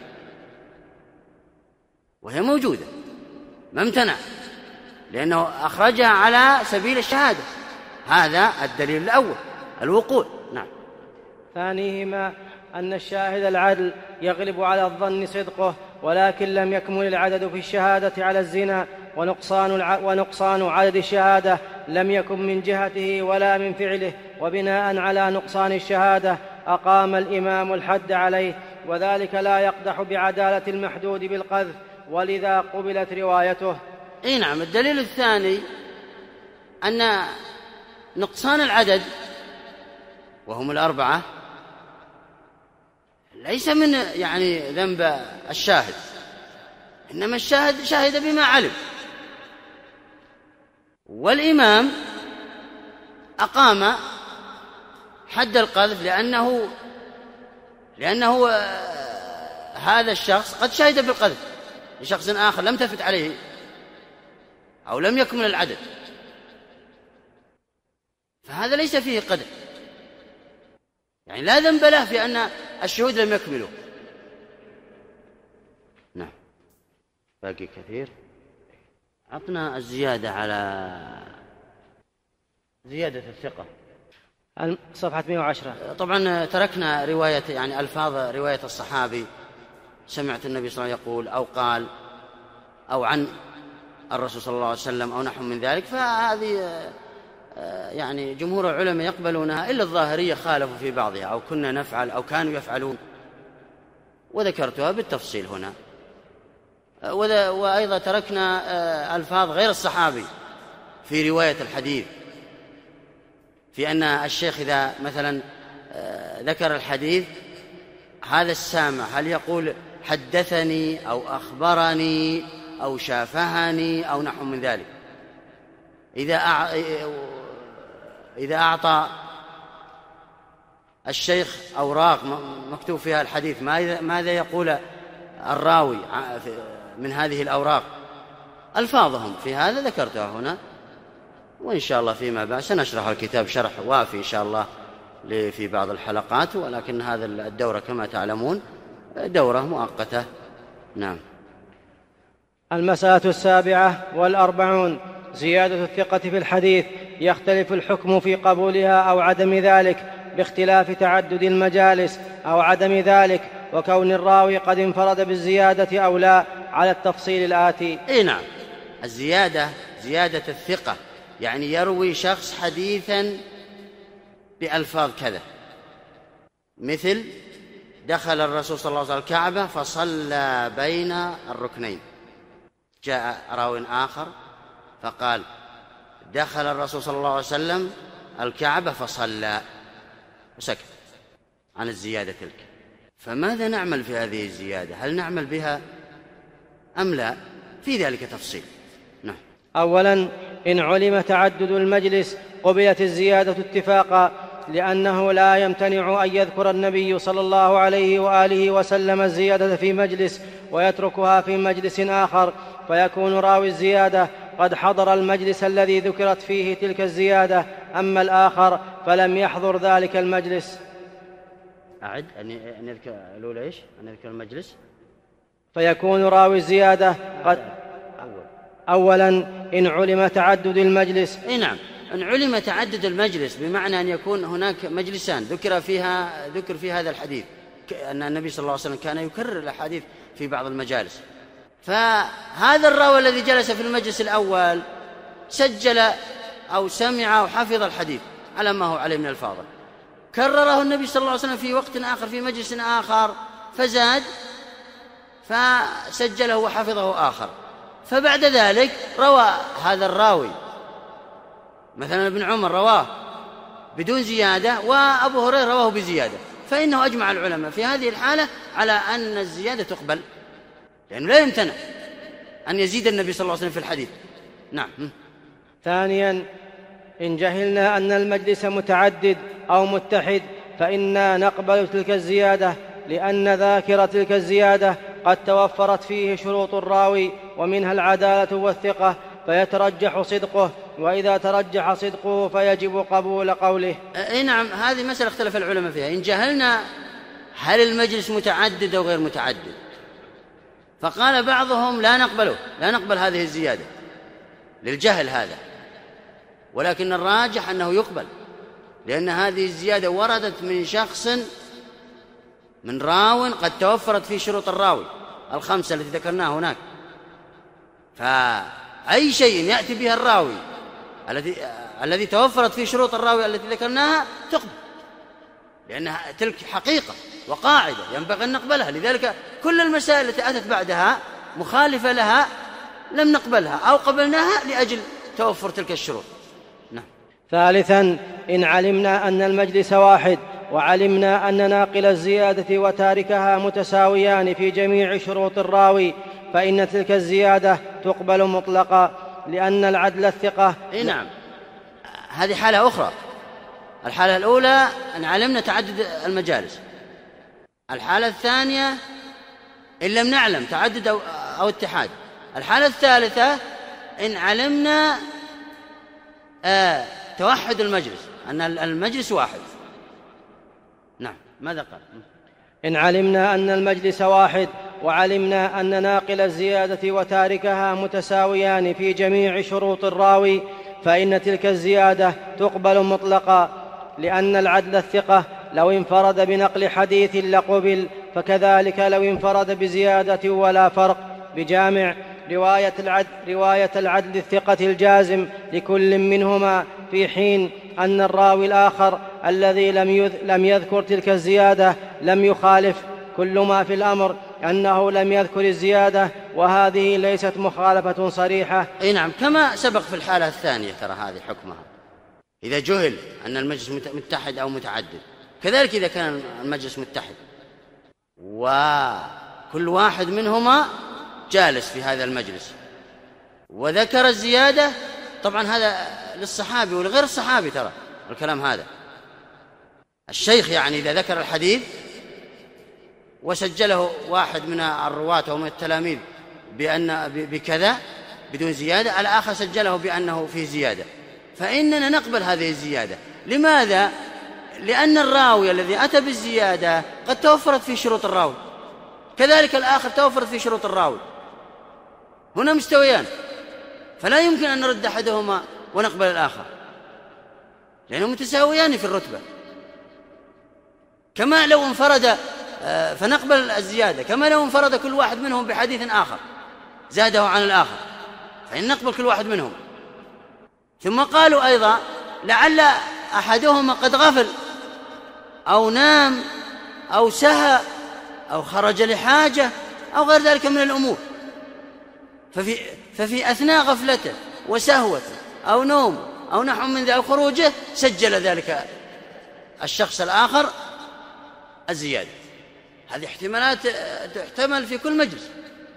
وهي موجودة، ما امتنع، لأنه أخرجها على سبيل الشهادة. هذا الدليل الأول، الوقوع. نعم. ثانيهما أن الشاهد العدل يغلب على الظن صدقه، ولكن لم يكمل العدد في الشهادة على الزنا، ونقصان عدد الشهادة لم يكن من جهته ولا من فعله، وبناء على نقصان الشهادة أقام الإمام الحد عليه، وذلك لا يقدح بعدالة المحدود بالقذف، ولذا قبلت روايته. نعم. الدليل الثاني أن نقصان العدد وهم الأربعة ليس من ذنب الشاهد، إنما الشاهد شاهد بما علم، والإمام أقام حد القذف لأنه هذا الشخص قد شهد بالقذف لشخص آخر لم تفت عليه أو لم يكمل العدد، فهذا ليس فيه قدح، لا ذنب له في أن الشهود لم يكملوا. نعم. باقي كثير. عطنا الزيادة على زيادة الثقة، صفحة 110. طبعا تركنا رواية ألفاظ رواية الصحابي، سمعت النبي صلى الله عليه وسلم يقول أو قال أو عن الرسول صلى الله عليه وسلم أو نحو من ذلك، فهذه جمهور العلماء يقبلونها، إلا الظاهرية خالفوا في بعضها، أو كنا نفعل أو كانوا يفعلون، وذكرتها بالتفصيل هنا. وأيضا تركنا ألفاظ غير الصحابي في رواية الحديث، في أن الشيخ إذا مثلا ذكر الحديث هذا السامع هل يقول حدثني أو أخبرني أو شافهني أو نحو من ذلك. إذا أعطى الشيخ أوراق مكتوب فيها الحديث ماذا يقول الراوي من هذه الأوراق، ألفاظهم في هذا ذكرتها هنا، وإن شاء الله فيما بعد سنشرح الكتاب شرح وافي إن شاء الله في بعض الحلقات، ولكن هذا الدورة كما تعلمون دورة مؤقتة. نعم. المسألة 47 زيادة الثقة في الحديث. يختلف الحكم في قبولها أو عدم ذلك باختلاف تعدد المجالس أو عدم ذلك، وكون الراوي قد انفرد بالزيادة أو لا، على التفصيل الآتي. نعم. الزيادة زيادة الثقة، يروي شخص حديثا بألفاظ كذا، مثل دخل الرسول صلى الله عليه وسلم الكعبة فصلى بين الركنين. جاء راو آخر فقال دخل الرسول صلى الله عليه وسلم الكعبة فصلى، وسكت عن الزيادة تلك. فماذا نعمل في هذه الزيادة؟ هل نعمل بها أم لا؟ في ذلك تفصيل. نعم. أولا، إن علم تعدد المجلس قبلت الزيادة اتفاقا، لأنه لا يمتنع أن يذكر النبي صلى الله عليه وآله وسلم الزيادة في مجلس ويتركها في مجلس آخر، فيكون راوي الزيادة قد حضر المجلس الذي ذكرت فيه تلك الزيادة، أما الآخر فلم يحضر ذلك المجلس. أعد أن يذكر الأولى إيش؟ أن يذكر المجلس. فيكون راوي الزيادة قد أولا إن علم تعدد المجلس. نعم. إن علم تعدد المجلس بمعنى أن يكون هناك مجلسان ذكر في هذا الحديث، أن النبي صلى الله عليه وسلم كان يكرر الحديث في بعض المجالس، فهذا الراوي الذي جلس في المجلس الأول سجل أو سمع أو حفظ الحديث على ما هو عليه من الفاظ، كرره النبي صلى الله عليه وسلم في وقت آخر في مجلس آخر فزاد فسجله وحفظه آخر، فبعد ذلك روى هذا الراوي مثلا ابن عمر رواه بدون زيادة وأبو هريرة رواه بزيادة، فإنه أجمع العلماء في هذه الحالة على أن الزيادة تقبل، لأنه لا يمتنع أن يزيد النبي صلى الله عليه وسلم في الحديث. نعم. ثانيا، إن جهلنا أن المجلس متعدد أو متحد فإنا نقبل تلك الزيادة، لأن ذاكر تلك الزيادة قد توفرت فيه شروط الراوي، ومنها العدالة والثقة، فيترجح صدقه، وإذا ترجح صدقه فيجب قبول قوله. نعم. هذه مسألة اختلف العلماء فيها. إن جهلنا هل المجلس متعدد أو غير متعدد، فقال بعضهم لا نقبل هذه الزيادة للجهل هذا، ولكن الراجح أنه يقبل، لأن هذه الزيادة وردت من شخص، من راو قد توفرت في شروط الراوي الخمسة التي ذكرناها هناك. فأي شيء يأتي بها الراوي الذي توفرت في شروط الراوي التي ذكرناها تقبل، لأنها تلك حقيقة وقاعدة ينبغي أن نقبلها. لذلك كل المسائل التي أتت بعدها مخالفة لها لم نقبلها أو قبلناها لأجل توفر تلك الشروط. نعم. ثالثا، إن علمنا أن المجلس واحد وعلمنا أن ناقل الزيادة وتاركها متساويان في جميع شروط الراوي فإن تلك الزيادة تقبل مطلقا، لأن العدل الثقة. نعم، هذه حالة أخرى. الحالة الأولى أن علمنا تعدد المجالس. الحالة الثانية إن لم نعلم تعدد أو اتحاد. الحالة الثالثة إن علمنا توحد المجلس، أن المجلس واحد. نعم، ماذا قال؟ إن علمنا أن المجلس واحد وعلمنا أن ناقل الزيادة وتاركها متساويان في جميع شروط الراوي فإن تلك الزيادة تقبل مطلقا، لأن العدل الثقة لو انفرد بنقل حديث لقبل، فكذلك لو انفرد بزيادة ولا فرق بجامع رواية العدل الثقة الجازم لكل منهما، في حين أن الراوي الآخر الذي لم يذكر تلك الزيادة لم يخالف. كل ما في الأمر أنه لم يذكر الزيادة، وهذه ليست مخالفة صريحة. نعم، كما سبق في الحالة الثانية، ترى هذه حكمها إذا جهل أن المجلس متحد أو متعدد، كذلك إذا كان المجلس متحد وكل واحد منهما جالس في هذا المجلس وذكر الزيادة، طبعا هذا للصحابي ولغير الصحابي، ترى الكلام هذا الشيخ يعني إذا ذكر الحديث وسجله واحد من الرواة أو من التلاميذ بكذا بدون زيادة، الآخر سجله بأنه فيه زيادة، فإننا نقبل هذه الزيادة. لماذا؟ لأن الراوي الذي أتى بالزيادة قد توفرت في شروط الراوي، كذلك الآخر توفرت في شروط الراوي، هنا مستويان، فلا يمكن أن نرد أحدهما ونقبل الآخر، لأنهم متساويان في الرتبة. كما لو انفرد فنقبل الزيادة، كما لو انفرد كل واحد منهم بحديث آخر زاده عن الآخر فإن نقبل كل واحد منهم. ثم قالوا أيضا لعل أحدهما قد غفل أو نام أو سهى أو خرج لحاجة أو غير ذلك من الأمور، ففي أثناء غفلته وسهوته أو نوم أو نحو من ذلك خروجه سجل ذلك الشخص الآخر الزيادة. هذه احتمالات تحتمل في كل مجلس.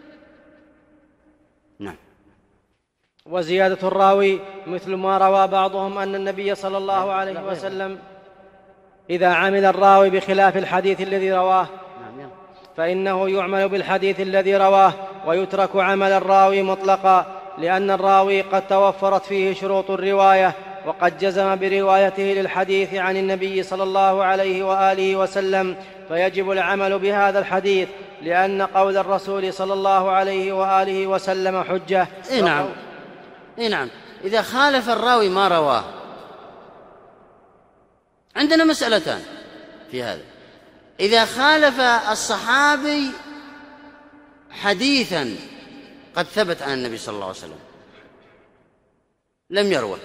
نعم. وزيادة الراوي مثل ما روى بعضهم أن النبي صلى الله عليه وسلم إذا عمل الراوي بخلاف الحديث الذي رواه فإنه يعمل بالحديث الذي رواه ويترك عمل الراوي مطلقا، لأن الراوي قد توفرت فيه شروط الرواية وقد جزم بروايته للحديث عن النبي صلى الله عليه وآله وسلم، فيجب العمل بهذا الحديث، لأن قول الرسول صلى الله عليه وآله وسلم حجة. نعم. إذا خالف الراوي ما رواه، عندنا مسألتان في هذا. إذا خالف الصحابي حديثا قد ثبت عن النبي صلى الله عليه وسلم لم يروه،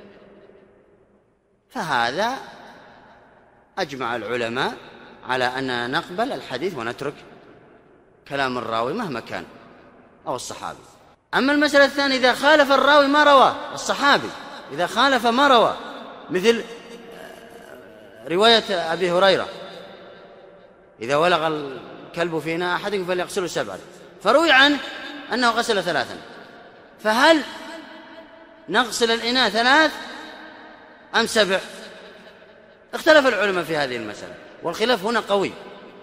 فهذا أجمع العلماء على أننا نقبل الحديث ونترك كلام الراوي مهما كان أو الصحابي. أما المسألة الثانية إذا خالف الراوي ما رواه الصحابي، إذا خالف ما رواه، مثل رواية أبي هريرة إذا ولغ الكلب في إناء أحدكم فليغسله 7، فروي عنه أنه غسل 3، فهل نغسل الإناء 3 أم 7؟ اختلف العلماء في هذه المسألة، والخلاف هنا قوي،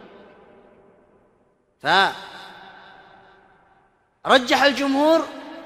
فرجح الجمهور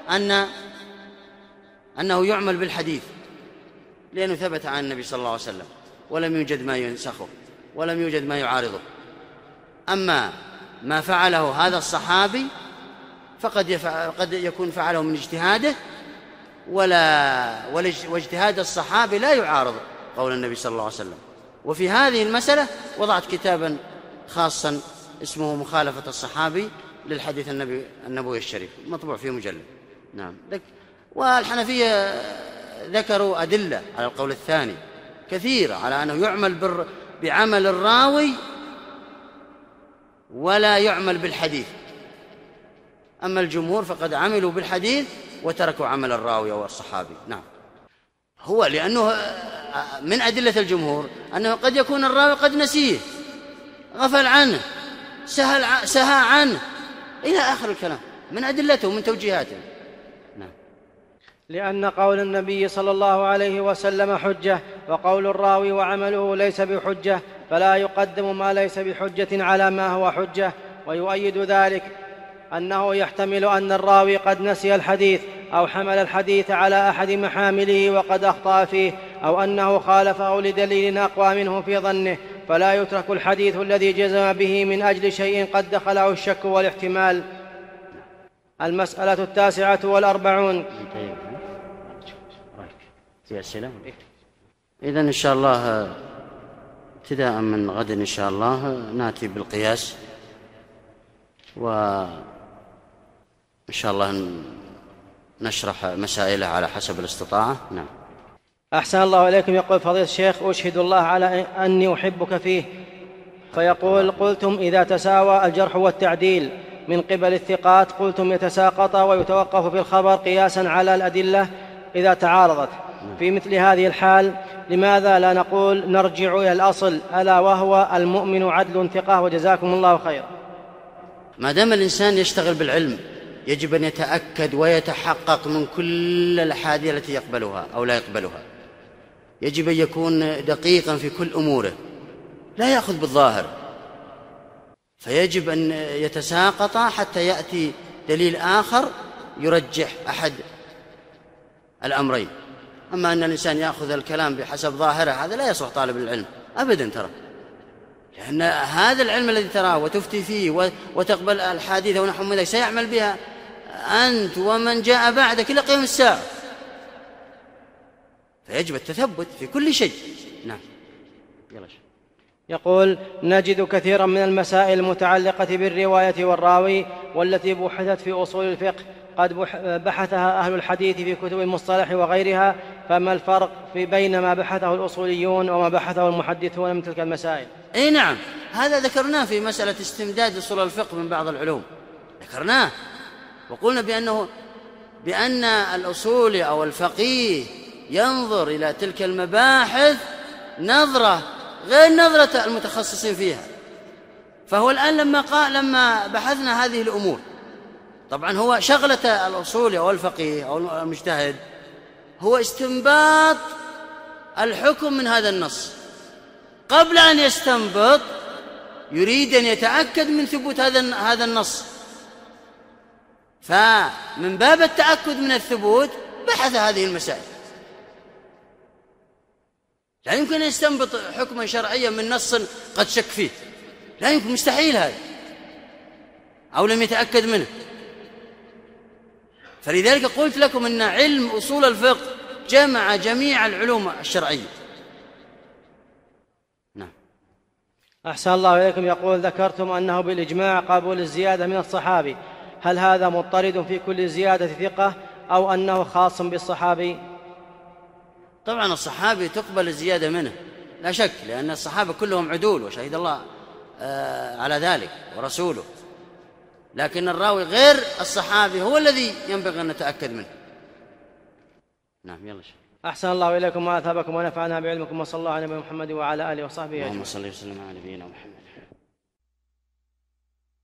أنه يعمل بالحديث لأنه ثبت عن النبي صلى الله عليه وسلم ولم يوجد ما ينسخه ولم يوجد ما يعارضه. أما ما فعله هذا الصحابي فقد يكون فعله من اجتهاده، واجتهاد الصحابي لا يعارض قول النبي صلى الله عليه وسلم. وفي هذه المسألة وضعت كتابا خاصا اسمه مخالفة الصحابي للحديث النبوي الشريف، مطبوع في مجلد. نعم. والحنفية ذكروا أدلة على القول الثاني كثيرة على أنه يعمل بعمل الراوي ولا يعمل بالحديث. أما الجمهور فقد عملوا بالحديث وتركوا عمل الراوي أو الصحابي. نعم. هو لأنه من أدلة الجمهور أنه قد يكون الراوي قد نسيه، غفل عنه، سهى عنه، إلى آخر الكلام، من أدلته ومن توجيهاته. نعم. لأن قول النبي صلى الله عليه وسلم حجة، وقول الراوي وعمله ليس بحجة، فلا يقدم ما ليس بحجة على ما هو حجة. ويؤيد ذلك أنه يحتمل أن الراوي قد نسي الحديث أو حمل الحديث على أحد محامله وقد أخطأ فيه، أو أنه خالفه لدليل أقوى منه في ظنه، فلا يترك الحديث الذي جزم به من أجل شيء قد دخله الشك والاحتمال. المسألة 49. إذن إن شاء الله ابتداء من غد إن شاء الله نأتي بالقياس، وإن شاء الله نشرح مسائله على حسب الاستطاعة. نعم. أحسن الله إليكم. يقول فضيلة الشيخ: أشهد الله على أني أحبك فيه. فيقول: قلتم إذا تساوى الجرح والتعديل من قبل الثقات، قلتم يتساقط ويتوقف في الخبر قياسا على الأدلة إذا تعارضت. في مثل هذه الحال لماذا لا نقول نرجع إلى الأصل، ألا وهو المؤمن عدل ثقة؟ وجزاكم الله خيرا. ما دام الإنسان يشتغل بالعلم يجب أن يتأكد ويتحقق من كل الأحاديث التي يقبلها أو لا يقبلها. يجب أن يكون دقيقا في كل أموره، لا يأخذ بالظاهر، فيجب أن يتساقط حتى يأتي دليل آخر يرجح أحد الأمرين. أما أن الإنسان يأخذ الكلام بحسب ظاهره هذا لا يصلح طالب العلم أبدا، ترى، لأن هذا العلم الذي تراه وتفتي فيه وتقبل الحديث ونحو من ذلك سيعمل بها أنت ومن جاء بعدك إلى قيام الساعة، فيجب التثبت في كل شيء. نعم. يقول: نجد كثيرا من المسائل المتعلقة بالرواية والراوي والتي بحثت في أصول الفقه قد بحثها أهل الحديث في كتب المصطلح وغيرها، فما الفرق بين ما بحثه الأصوليون وما بحثه المحدثون من تلك المسائل؟ أي نعم، هذا ذكرناه في مسألة استمداد أصول الفقه من بعض العلوم، ذكرناه وقلنا بأن الأصولي أو الفقيه ينظر إلى تلك المباحث نظرة غير نظرة المتخصصين فيها. فهو الآن لما بحثنا هذه الأمور، طبعا هو شغلة الأصولي أو الفقيه أو المجتهد هو استنباط الحكم من هذا النص. قبل أن يستنبط يريد أن يتأكد من ثبوت هذا النص، فمن باب التأكد من الثبوت بحث هذه المسائل. لا يمكن أن يستنبط حكما شرعيا من نص قد شك فيه، لا يمكن، مستحيل هذا، أو لم يتأكد منه. فلذلك قلت لكم أن علم أصول الفقه جمع جميع العلوم الشرعية. نعم. أحسن الله إليكم. يقول: ذكرتم أنه بالإجماع قبول الزيادة من الصحابي، هل هذا مضطرد في كل زيادة ثقة أو أنه خاص بالصحابي؟ طبعا الصحابي تقبل الزيادة منه لا شك، لأن الصحابة كلهم عدول وشهد الله على ذلك ورسوله، لكن الراوي غير الصحابي هو الذي ينبغي أن نتأكد منه. نعم. يلا شيء. أحسن الله إليكم وأثابكم ونفعنا بعلمكم، وصلى الله على نبينا محمد وعلى آله وصحبه أجمعين. اللهم صل وسلم على نبينا محمد.